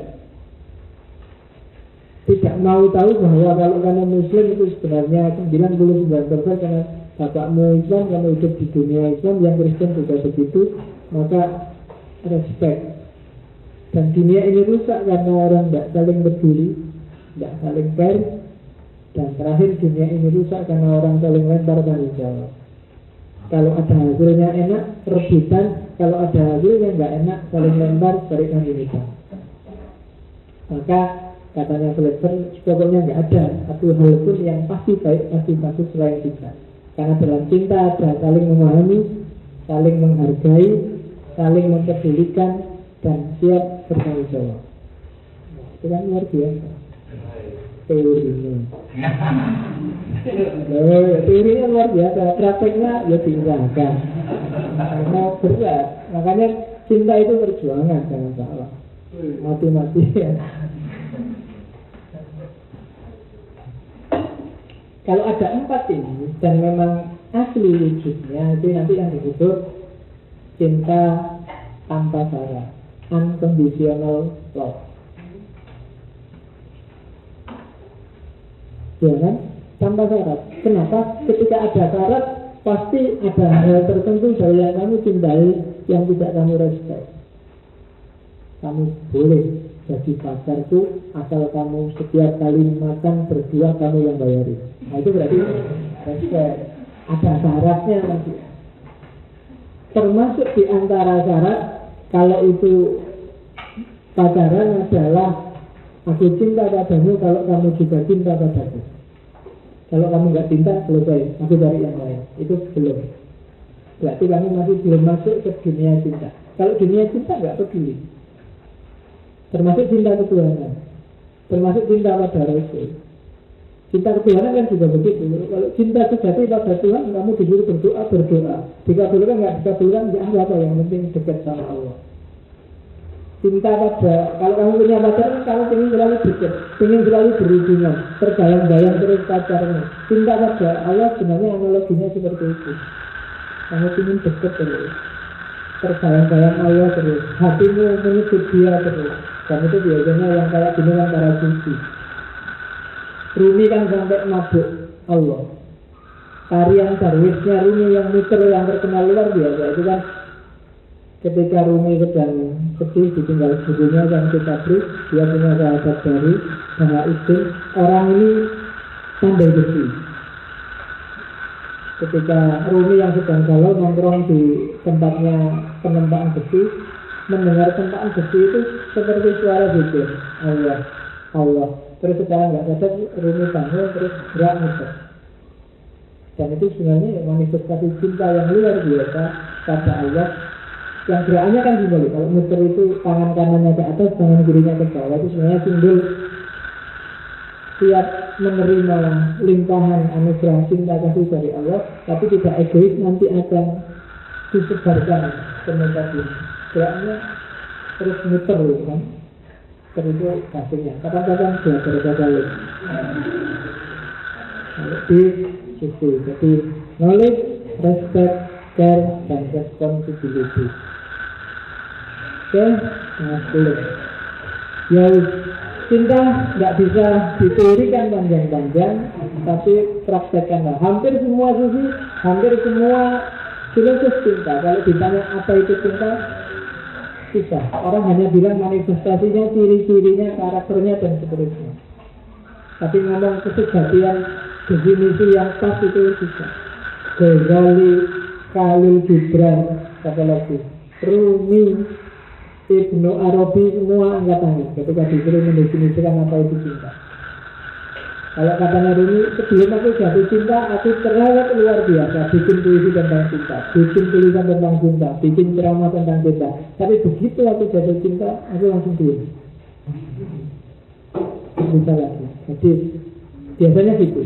tidak mau tahu bahwa kalau kamu Muslim itu sebenarnya 99% karena bapakmu Islam, kamu hidup di dunia Islam, yang Kristen juga begitu, maka respect. Dan dunia ini rusak karena orang tidak saling peduli, tidak saling care. Dan terakhir, dunia ini rusak karena orang saling lempar tanggung jawab. Kalau ada hasilnya enak, rebutan. Kalau ada hasilnya nggak enak, saling lempar, cari tanggung jawab. Maka katanya Fletcher, pokoknya nggak ada satu hal pun yang pasti baik, pasti bagus selain cinta. Karena dalam cinta ada saling memahami, saling menghargai, saling mempedulikan, dan siap bertanggung jawab. Itu kan luar biasa teorinya. Teorinya luar biasa, prakteknya ya diusahakan. Karena berat, makanya cinta itu perjuangan, jangan salah. Mati-matian. Kalau ada 4 ini dan memang asli wujudnya, itu nanti yang disebut cinta tanpa syarat, unconditional love. Ya kan? Tanpa syarat. Kenapa? Ketika ada syarat, pasti ada hal tertentu dari yang kamu cintai yang tidak kamu respect. Kamu boleh jadi pacarku asal kamu setiap kali makan berdua kamu yang bayarin. Nah itu berarti respect. Ada syaratnya nanti. Termasuk di antara syarat, kalau itu pacaran adalah aku cinta padamu kalau kamu juga cinta padaku. Kalau kamu nggak cinta, selesai, aku cari yang lain. Itu belum. Berarti kamu masih belum masuk ke dunia cinta. Kalau dunia cinta nggak peduli. Termasuk cinta ketuhanan, termasuk cinta pada Rasul. Cinta ketuhanan kan juga begitu. Kalau cinta sejati pada Tuhan, kamu disuruh berdoa. Dikabulkan nggak dikabulkan, nggak apa-apa. Yang penting dekat sama Allah. Cinta pada, kalau kamu punya pacar, kamu ingin selalu dekat, ingin selalu berhubungan, terbayang-bayang terus pacarnya. Cinta pada Allah sebenarnya analoginya seperti itu. Kamu ingin dekat terus, terbayang-bayang Allah terus, hatimu menyebut dia terus. Dan itu biasanya yang kayak gini kan para suci. Rumi kan sampai mabuk Allah. Tarian darwisnya Rumi yang muter yang terkenal luar biasa. Itu kan ketika Rumi sedang sedih ditinggal bukunya yang kita beri, dia punya sahabat baru, Bahauddin. Orang ini pandai besi. Ketika Rumi yang sedang galau nongkrong di tempatnya penempaan besi, mendengar tempaan besi itu seperti suara zikir, Allah, Allah. Terus sekarang nggak sadar Rumi bangun terus gerak muter. Dan itu sebenarnya manifestasi cinta yang luar biasa pada Allah. Yang gerakannya kan simbolik. Kalau muter itu tangan kanannya ke atas, tangan kirinya ke bawah. Itu sebenarnya simbol siap menerima limpahan anugerah cinta kasih dari Allah, tapi tidak egois, nanti akan disebarkan ke mereka. Gerakannya terus muter kan. Terus itu hasilnya. Kadang-kadang belajar kali. Kalau di situ, jadi knowledge, respect, care, dan responsibility. Oke, nah boleh. Ya, cinta nggak bisa diteorikan panjang-panjang, tapi praktekkanlah. Hampir semua sufi, hampir semua filosof cinta. Kalau ditanya apa itu cinta, susah. Orang hanya bilang manifestasinya, ciri-cirinya, karakternya, dan seterusnya. Tapi ngomong kesejatian, definisi yang pas itu susah. Ghazali, Khalil Gibran, apa lagi, Rumi, Ibnu Arabi, semua angkat tangan ketika disuruh mendefinisikan apa itu cinta. Kalau katanya Rumi, sebelum aku jatuh cinta, aku terawat luar biasa, bikin puisi tentang cinta, bikin tulisan tentang cinta, bikin ceramah tentang cinta. Tapi begitu aku jatuh cinta, aku langsung diam. Bisa lagi. Jadi biasanya gitu.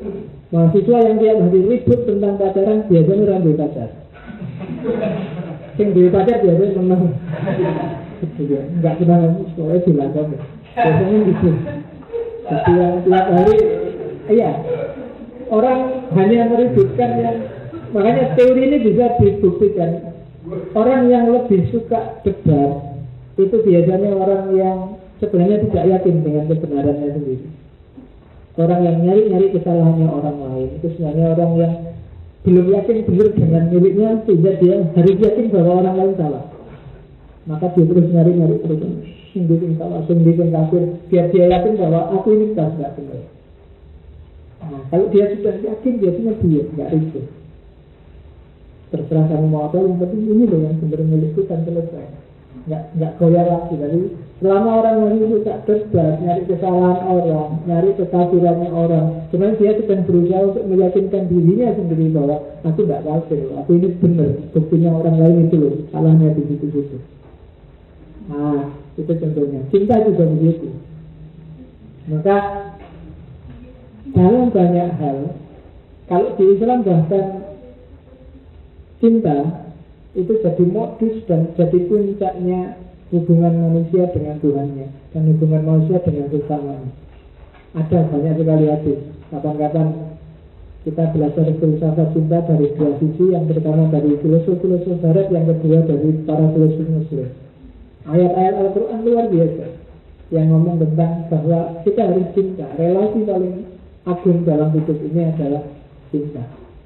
Mahasiswa yang tiap hari ribut tentang pacaran biasanya rambu pacar. Sing duwe pacar biasanya menang. Enggak pernah soalnya dilakon. Biasanya gitu. Jadi yang tiap hari, iya, orang hanya meributkan yang, makanya teori ini bisa dibuktikan. Orang yang lebih suka debat itu biasanya orang yang sebenarnya tidak yakin dengan kebenarannya sendiri. Orang yang nyari-nyari kesalahannya orang lain itu sebenarnya orang yang belum yakin benar dengan miliknya, sehingga dia harus yakin bahwa orang lain salah. Maka dia terus nyari-nyari terus, sendiri salah, sendiri kafir, biar dia yakin bahwa aku ini tidak benar. Nah, kalau dia sudah yakin, biasanya dia nggak ribut. Terserah kamu mau apa, yang penting ini loh yang benar milikku dan selesai. Nggak goyah lagi. Jadi selama orang yang suka debat, nyari kesalahan orang, nyari kekafirannya orang, cuman dia sedang berusaha untuk meyakinkan dirinya sendiri bahwa aku nggak kafir, aku ini benar, buktinya orang lain itu loh salahnya di situ-situ. Nah, itu contohnya. Cinta juga begitu. Maka dalam banyak hal, kalau di Islam bahkan cinta itu jadi modus dan jadi puncaknya hubungan manusia dengan Tuhannya dan hubungan manusia dengan sesamanya. Ada banyak sekali hadis. Kapan-kapan kita belajar filsafat cinta dari dua sisi. Yang pertama dari filosof-filosof barat, yang kedua dari para filosof muslim. Ayat-ayat Al-Quran luar biasa yang ngomong tentang bahwa kita harus cinta. Relasi paling agung dalam hidup ini adalah cinta.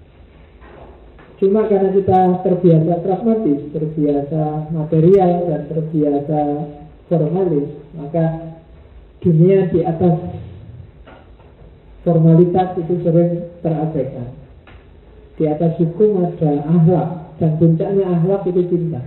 Cuma karena kita terbiasa pragmatis, terbiasa material, dan terbiasa formalis, maka dunia di atas formalitas itu sering terabaikan. Di atas hukum ada akhlak, dan puncaknya akhlak itu cinta.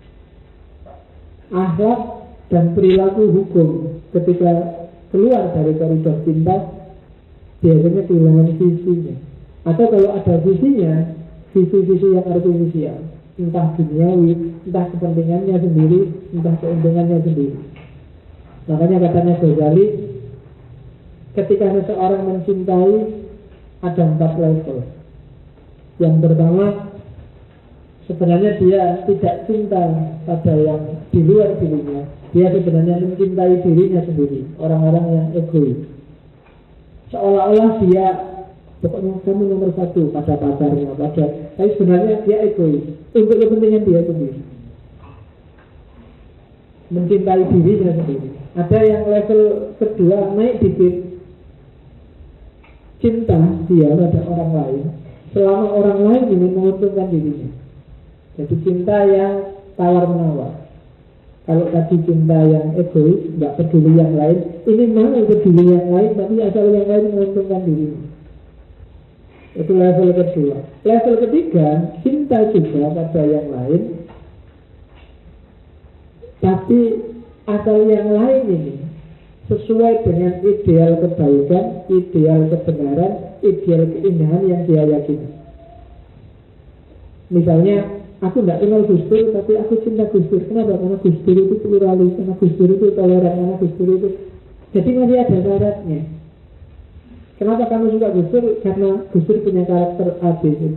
Akhlak dan perilaku hukum ketika keluar dari koridor cinta biasanya kehilangan visinya. Atau kalau ada visinya, visi-visi yang artifisial, entah duniawi, entah kepentingannya sendiri, entah keuntungannya sendiri. Makanya katanya Ghazali, ketika seseorang mencintai ada 4 level. Yang pertama, sebenarnya dia tidak cinta pada yang di luar dirinya. Dia sebenarnya mencintai dirinya sendiri. Orang-orang yang egois, seolah-olah dia pokoknya kamu nomor 1 pada pacarnya, tapi sebenarnya dia egois untuk kepentingan dia sendiri, mencintai dirinya sendiri. Ada yang level kedua, naik dikit, cinta dia pada orang lain selama orang lain ini menguntungkan dirinya. Jadi cinta yang tawar-menawar. Kalau tadi cinta yang egois, nggak peduli yang lain, ini mau peduli yang lain, tapi asal yang lain menguntungkan dirinya. Itu level kedua. Level ketiga, cinta juga pada yang lain, tapi asal yang lain ini sesuai dengan ideal kebaikan, ideal kebenaran, ideal keindahan yang dia yakini. Misalnya, aku tidak kenal Gus Dur, tapi aku cinta Gus Dur. Kenapa? Karena Gus Dur itu pluralis, karena Gus Dur itu toleran, karena Gus Dur itu. Jadi masih ada syaratnya. Kenapa kamu suka Gus Dur? Karena Gus Dur punya karakter ABCD.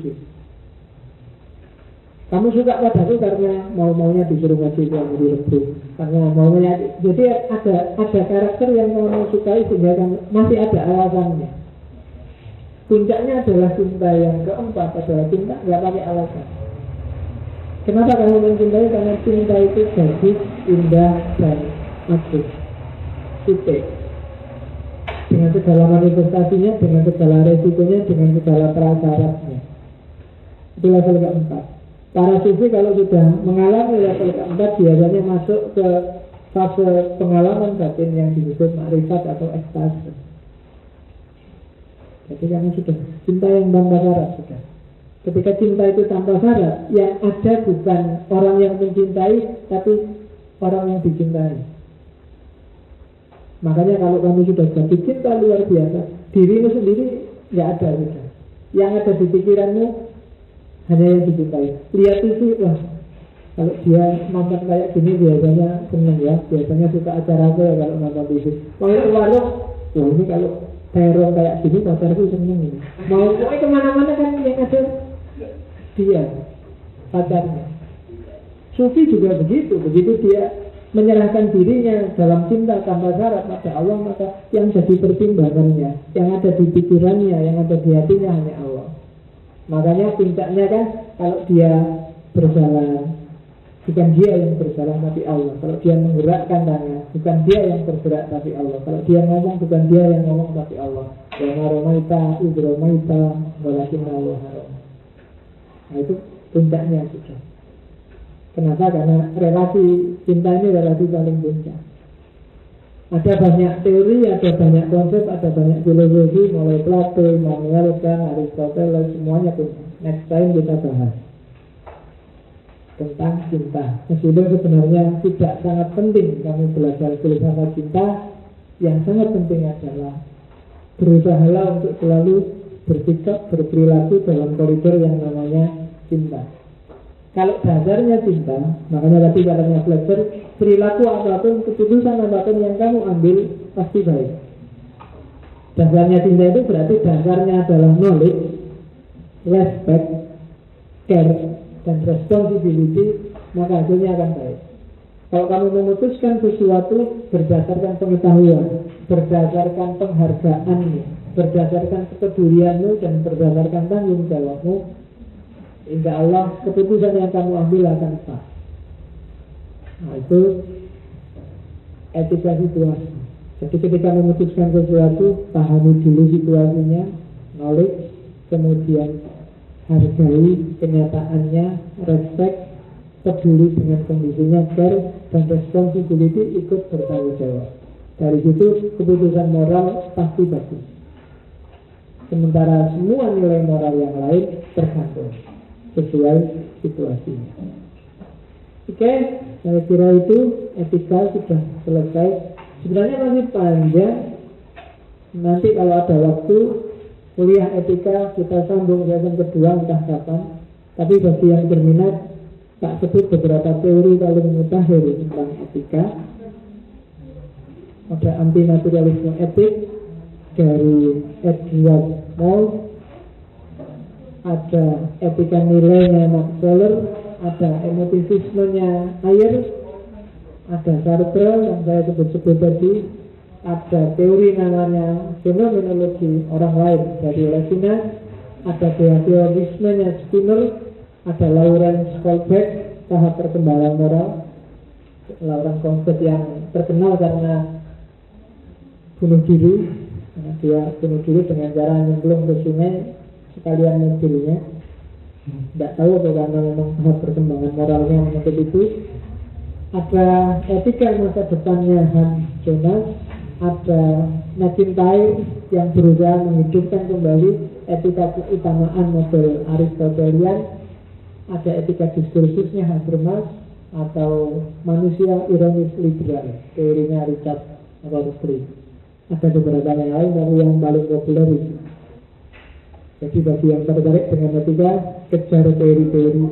Kamu suka padaku karena mau-maunya disuruh ngaji yang direbut, karena maunya. Jadi ada karakter yang kamu sukai sehingga masih ada alasannya. Puncaknya adalah cinta yang keempat adalah cinta nggak pakai alasan. Kenapa kamu mencintai? Karena cinta itu bagus, indah, dan agung. Titik. Dengan segala manifestasinya, dengan segala resikonya, dengan segala prasyaratnya. Itu level keempat. Para sufi kalau sudah mengalami level keempat biasanya masuk ke fase pengalaman batin yang disebut makrifat atau ekstase. Jadi kamu sudah cinta yang tanpa syarat sudah. Ketika cinta itu tanpa syarat, yang ada bukan orang yang mencintai, tapi orang yang dicintai. Makanya kalau kamu sudah jatuh cinta luar biasa, dirimu sendiri nggak ada sudah. Yang ada di pikiranmu hanya yang dicintai. Lihat TV, wah, kalau dia nonton kayak gini biasanya seneng ya, biasanya suka acara apa ya kalau nonton TV. Mau ke warung, wah ini kalau teror kayak gini pacarku seneng ini. Mau kemana-mana kan yang ada dia, pacarnya. Sufi juga begitu dia menyerahkan dirinya dalam cinta tanpa syarat pada Allah, maka yang jadi pertimbangannya, yang ada di pikirannya, yang ada di hatinya hanya Allah. Makanya puncaknya kan kalau dia berjalan, bukan dia yang berjalan tapi Allah. Kalau dia menggerakkan tangan, bukan dia yang bergerak tapi Allah. Kalau dia ngomong, bukan dia yang ngomong tapi Allah. Wa maromaita idromaita walakin Allah haram. Nah itu puncaknya sudah. Kenapa? Karena relasi cinta ini relasi paling puncak. Ada banyak teori, ada banyak konsep, ada banyak filosofi, mulai Plato, Immanuel Kant, Aristoteles, semuanya punya. Next time kita bahas tentang cinta. Meskipun sebenarnya tidak sangat penting kami belajar filsafat cinta, yang sangat penting adalah berusahalah untuk selalu bersikap, berperilaku dalam koridor yang namanya cinta. Kalau dasarnya cinta, makanya tadi katanya Fletcher, perilaku apapun, keputusan apapun yang kamu ambil pasti baik. Dasarnya cinta itu berarti dasarnya adalah knowledge, respect, care, dan responsibility, maka hasilnya akan baik. Kalau kamu memutuskan sesuatu berdasarkan pengetahuan, berdasarkan penghargaanmu, berdasarkan kepedulianmu, dan berdasarkan tanggung jawabmu, insya Allah keputusan yang kamu ambil akan sah. Nah itu etika situasi. Jadi ketika memutuskan sesuatu, pahami dulu situasinya, knowledge, kemudian hargai kenyataannya, respect, peduli dengan kondisinya, care, dan responsibility, ikut bertanggung jawab. Dari situ keputusan moral pasti bagus. Sementara semua nilai moral yang lain tergantung sesuai situasinya. Oke, saya kira itu etika sudah selesai. Sebenarnya masih panjang. Nanti kalau ada waktu kuliah etika kita sambung sesi kedua entah kapan. Tapi bagi yang berminat, tak sebut beberapa teori paling mutakhir tentang etika. Ada antinaturalisme etik dari Edward Moll, ada etika nilainya Max Weller, ada emotivismenya Ayer, ada Sartre yang saya sebut-sebut tadi, ada teori namanya fenomenologi orang lain dari Levinas, ada behaviorismenya Skinner, ada Lawrence Kohlberg, tahap perkembangan moral. Lawrence Kohlberg yang terkenal karena bunuh diri, karena dia bunuh diri dengan cara nyemplung ke sungai sekalian mobilnya. Tidak tahu karena memang tahap perkembangan moralnya menuntut itu. Ada etika masa depannya Hans Jonas, ada McIntyre yang berusaha menghidupkan kembali etika keutamaan model Aristotelian, ada etika diskursusnya Habermas, atau manusia ironis liberal teorinya Richard Rorty. Ada beberapa yang lain, tapi yang paling populer itu. Jadi bagi yang tertarik dengan etika, kejar teori-teori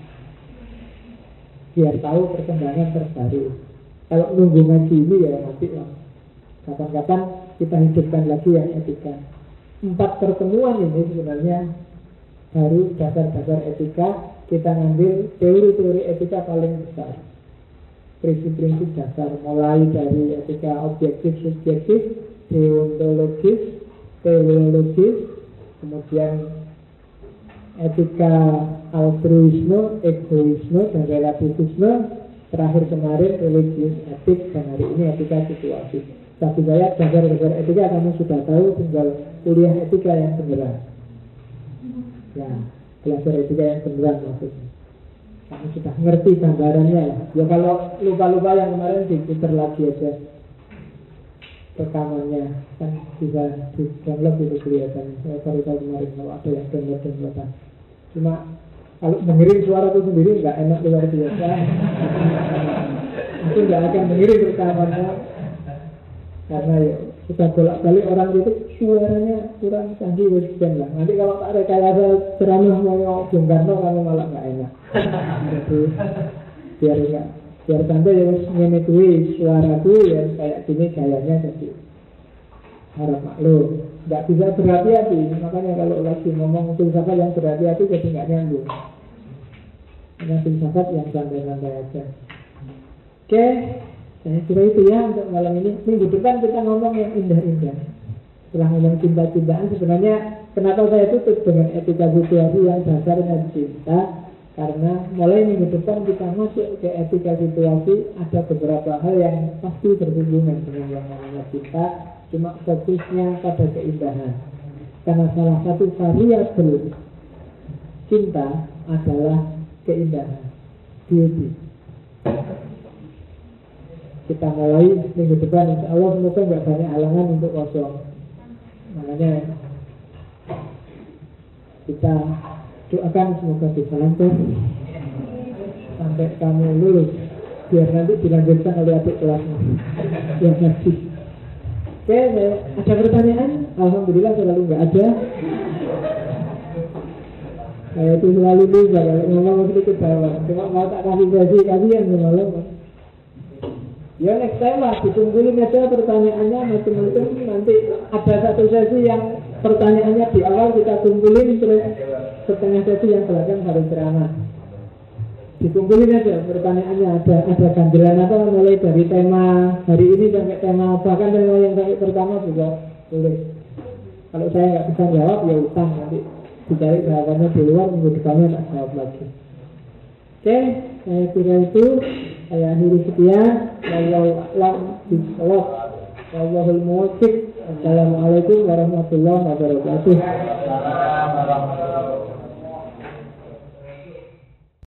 biar tahu perkembangan terbaru. Kalau nunggu ngaji ini ya nanti lah, kapan-kapan kita hidupkan lagi yang etika. 4 pertemuan ini sebenarnya baru dasar-dasar etika. Kita ngambil teori-teori etika paling besar, prinsip-prinsip dasar, mulai dari etika objektif, subjektif, deontologis, teleologis, kemudian etika altruisme, egoisme, dan relativisme, terakhir kemarin religius etik, dan hari ini etika situasi. Tapi saya dasar-dasar etika kamu sudah tahu, tinggal kuliah etika yang beneran. Ya, belajar etika yang beneran maksudnya. Kamu sudah ngerti gambarannya lah. Ya kalau lupa-lupa yang kemarin diputar lagi aja rekamannya, kan bisa di download itu kelihatan. Saya baru tahu kemarin kalau ada yang download-downloadan. Cuma kalau mengirim suara itu sendiri nggak enak luar biasa. Aku nggak akan mengirim rekamannya karena ya sudah bolak-balik orang itu suaranya kurang canggih wesden lah. Nanti kalau tak rekayasa ceramah mau Bung Karno kamu malah nggak enak. Jadi biar santai ya ngene kuwi suaraku ya kayak gini gayanya, jadi harap maklum. Nggak bisa berhati-hati, makanya kalau lagi ngomong filsafat yang berhati-hati jadi nggak nyambung. hanya filsafat yang santai-santai aja. Oke, saya kira itu ya untuk malam ini. Minggu depan kita ngomong yang indah-indah. Setelah ngomong cinta-cintaan, sebenarnya kenapa saya tutup dengan etika situasi yang dasarnya cinta? Karena mulai minggu depan kita masuk ke etika situasi, ada beberapa hal yang pasti berhubungan dengan yang namanya cinta, cuma fokusnya pada keindahan. Karena salah satu variabel cinta adalah keindahan, beauty. Kita mulai minggu depan, insya Allah semoga nggak banyak halangan untuk kosong. Makanya kita doakan semoga bisa lancar sampai kamu lulus, biar nanti dilanjutkan oleh adik kelasmu. Ya kasih. Oke, ada pertanyaan? Alhamdulillah selalu nggak ada. Saya itu selalu lupa kalau ngomong sedikit bawah. Cuma mau tak kasih gaji kalian semalam. Ya next time lah, ditungguin aja pertanyaannya macam-macam. Nanti ada satu sesi yang pertanyaannya di awal kita kumpulin, terus setengah sesi yang belakang harus ceramah. Dikumpulin aja pertanyaannya, ada ganjelan apa mulai dari tema hari ini sampai tema, bahkan tema yang sampai pertama juga boleh. Kalau saya nggak bisa jawab ya utang, nanti dicari jawabannya di luar, minggu depannya tak jawab lagi. Oke, saya kira itu. Saya akhiri sekian. Wallahu a'lam bishawab. Wallahul muwaffiq. Assalamualaikum warahmatullahi wabarakatuh.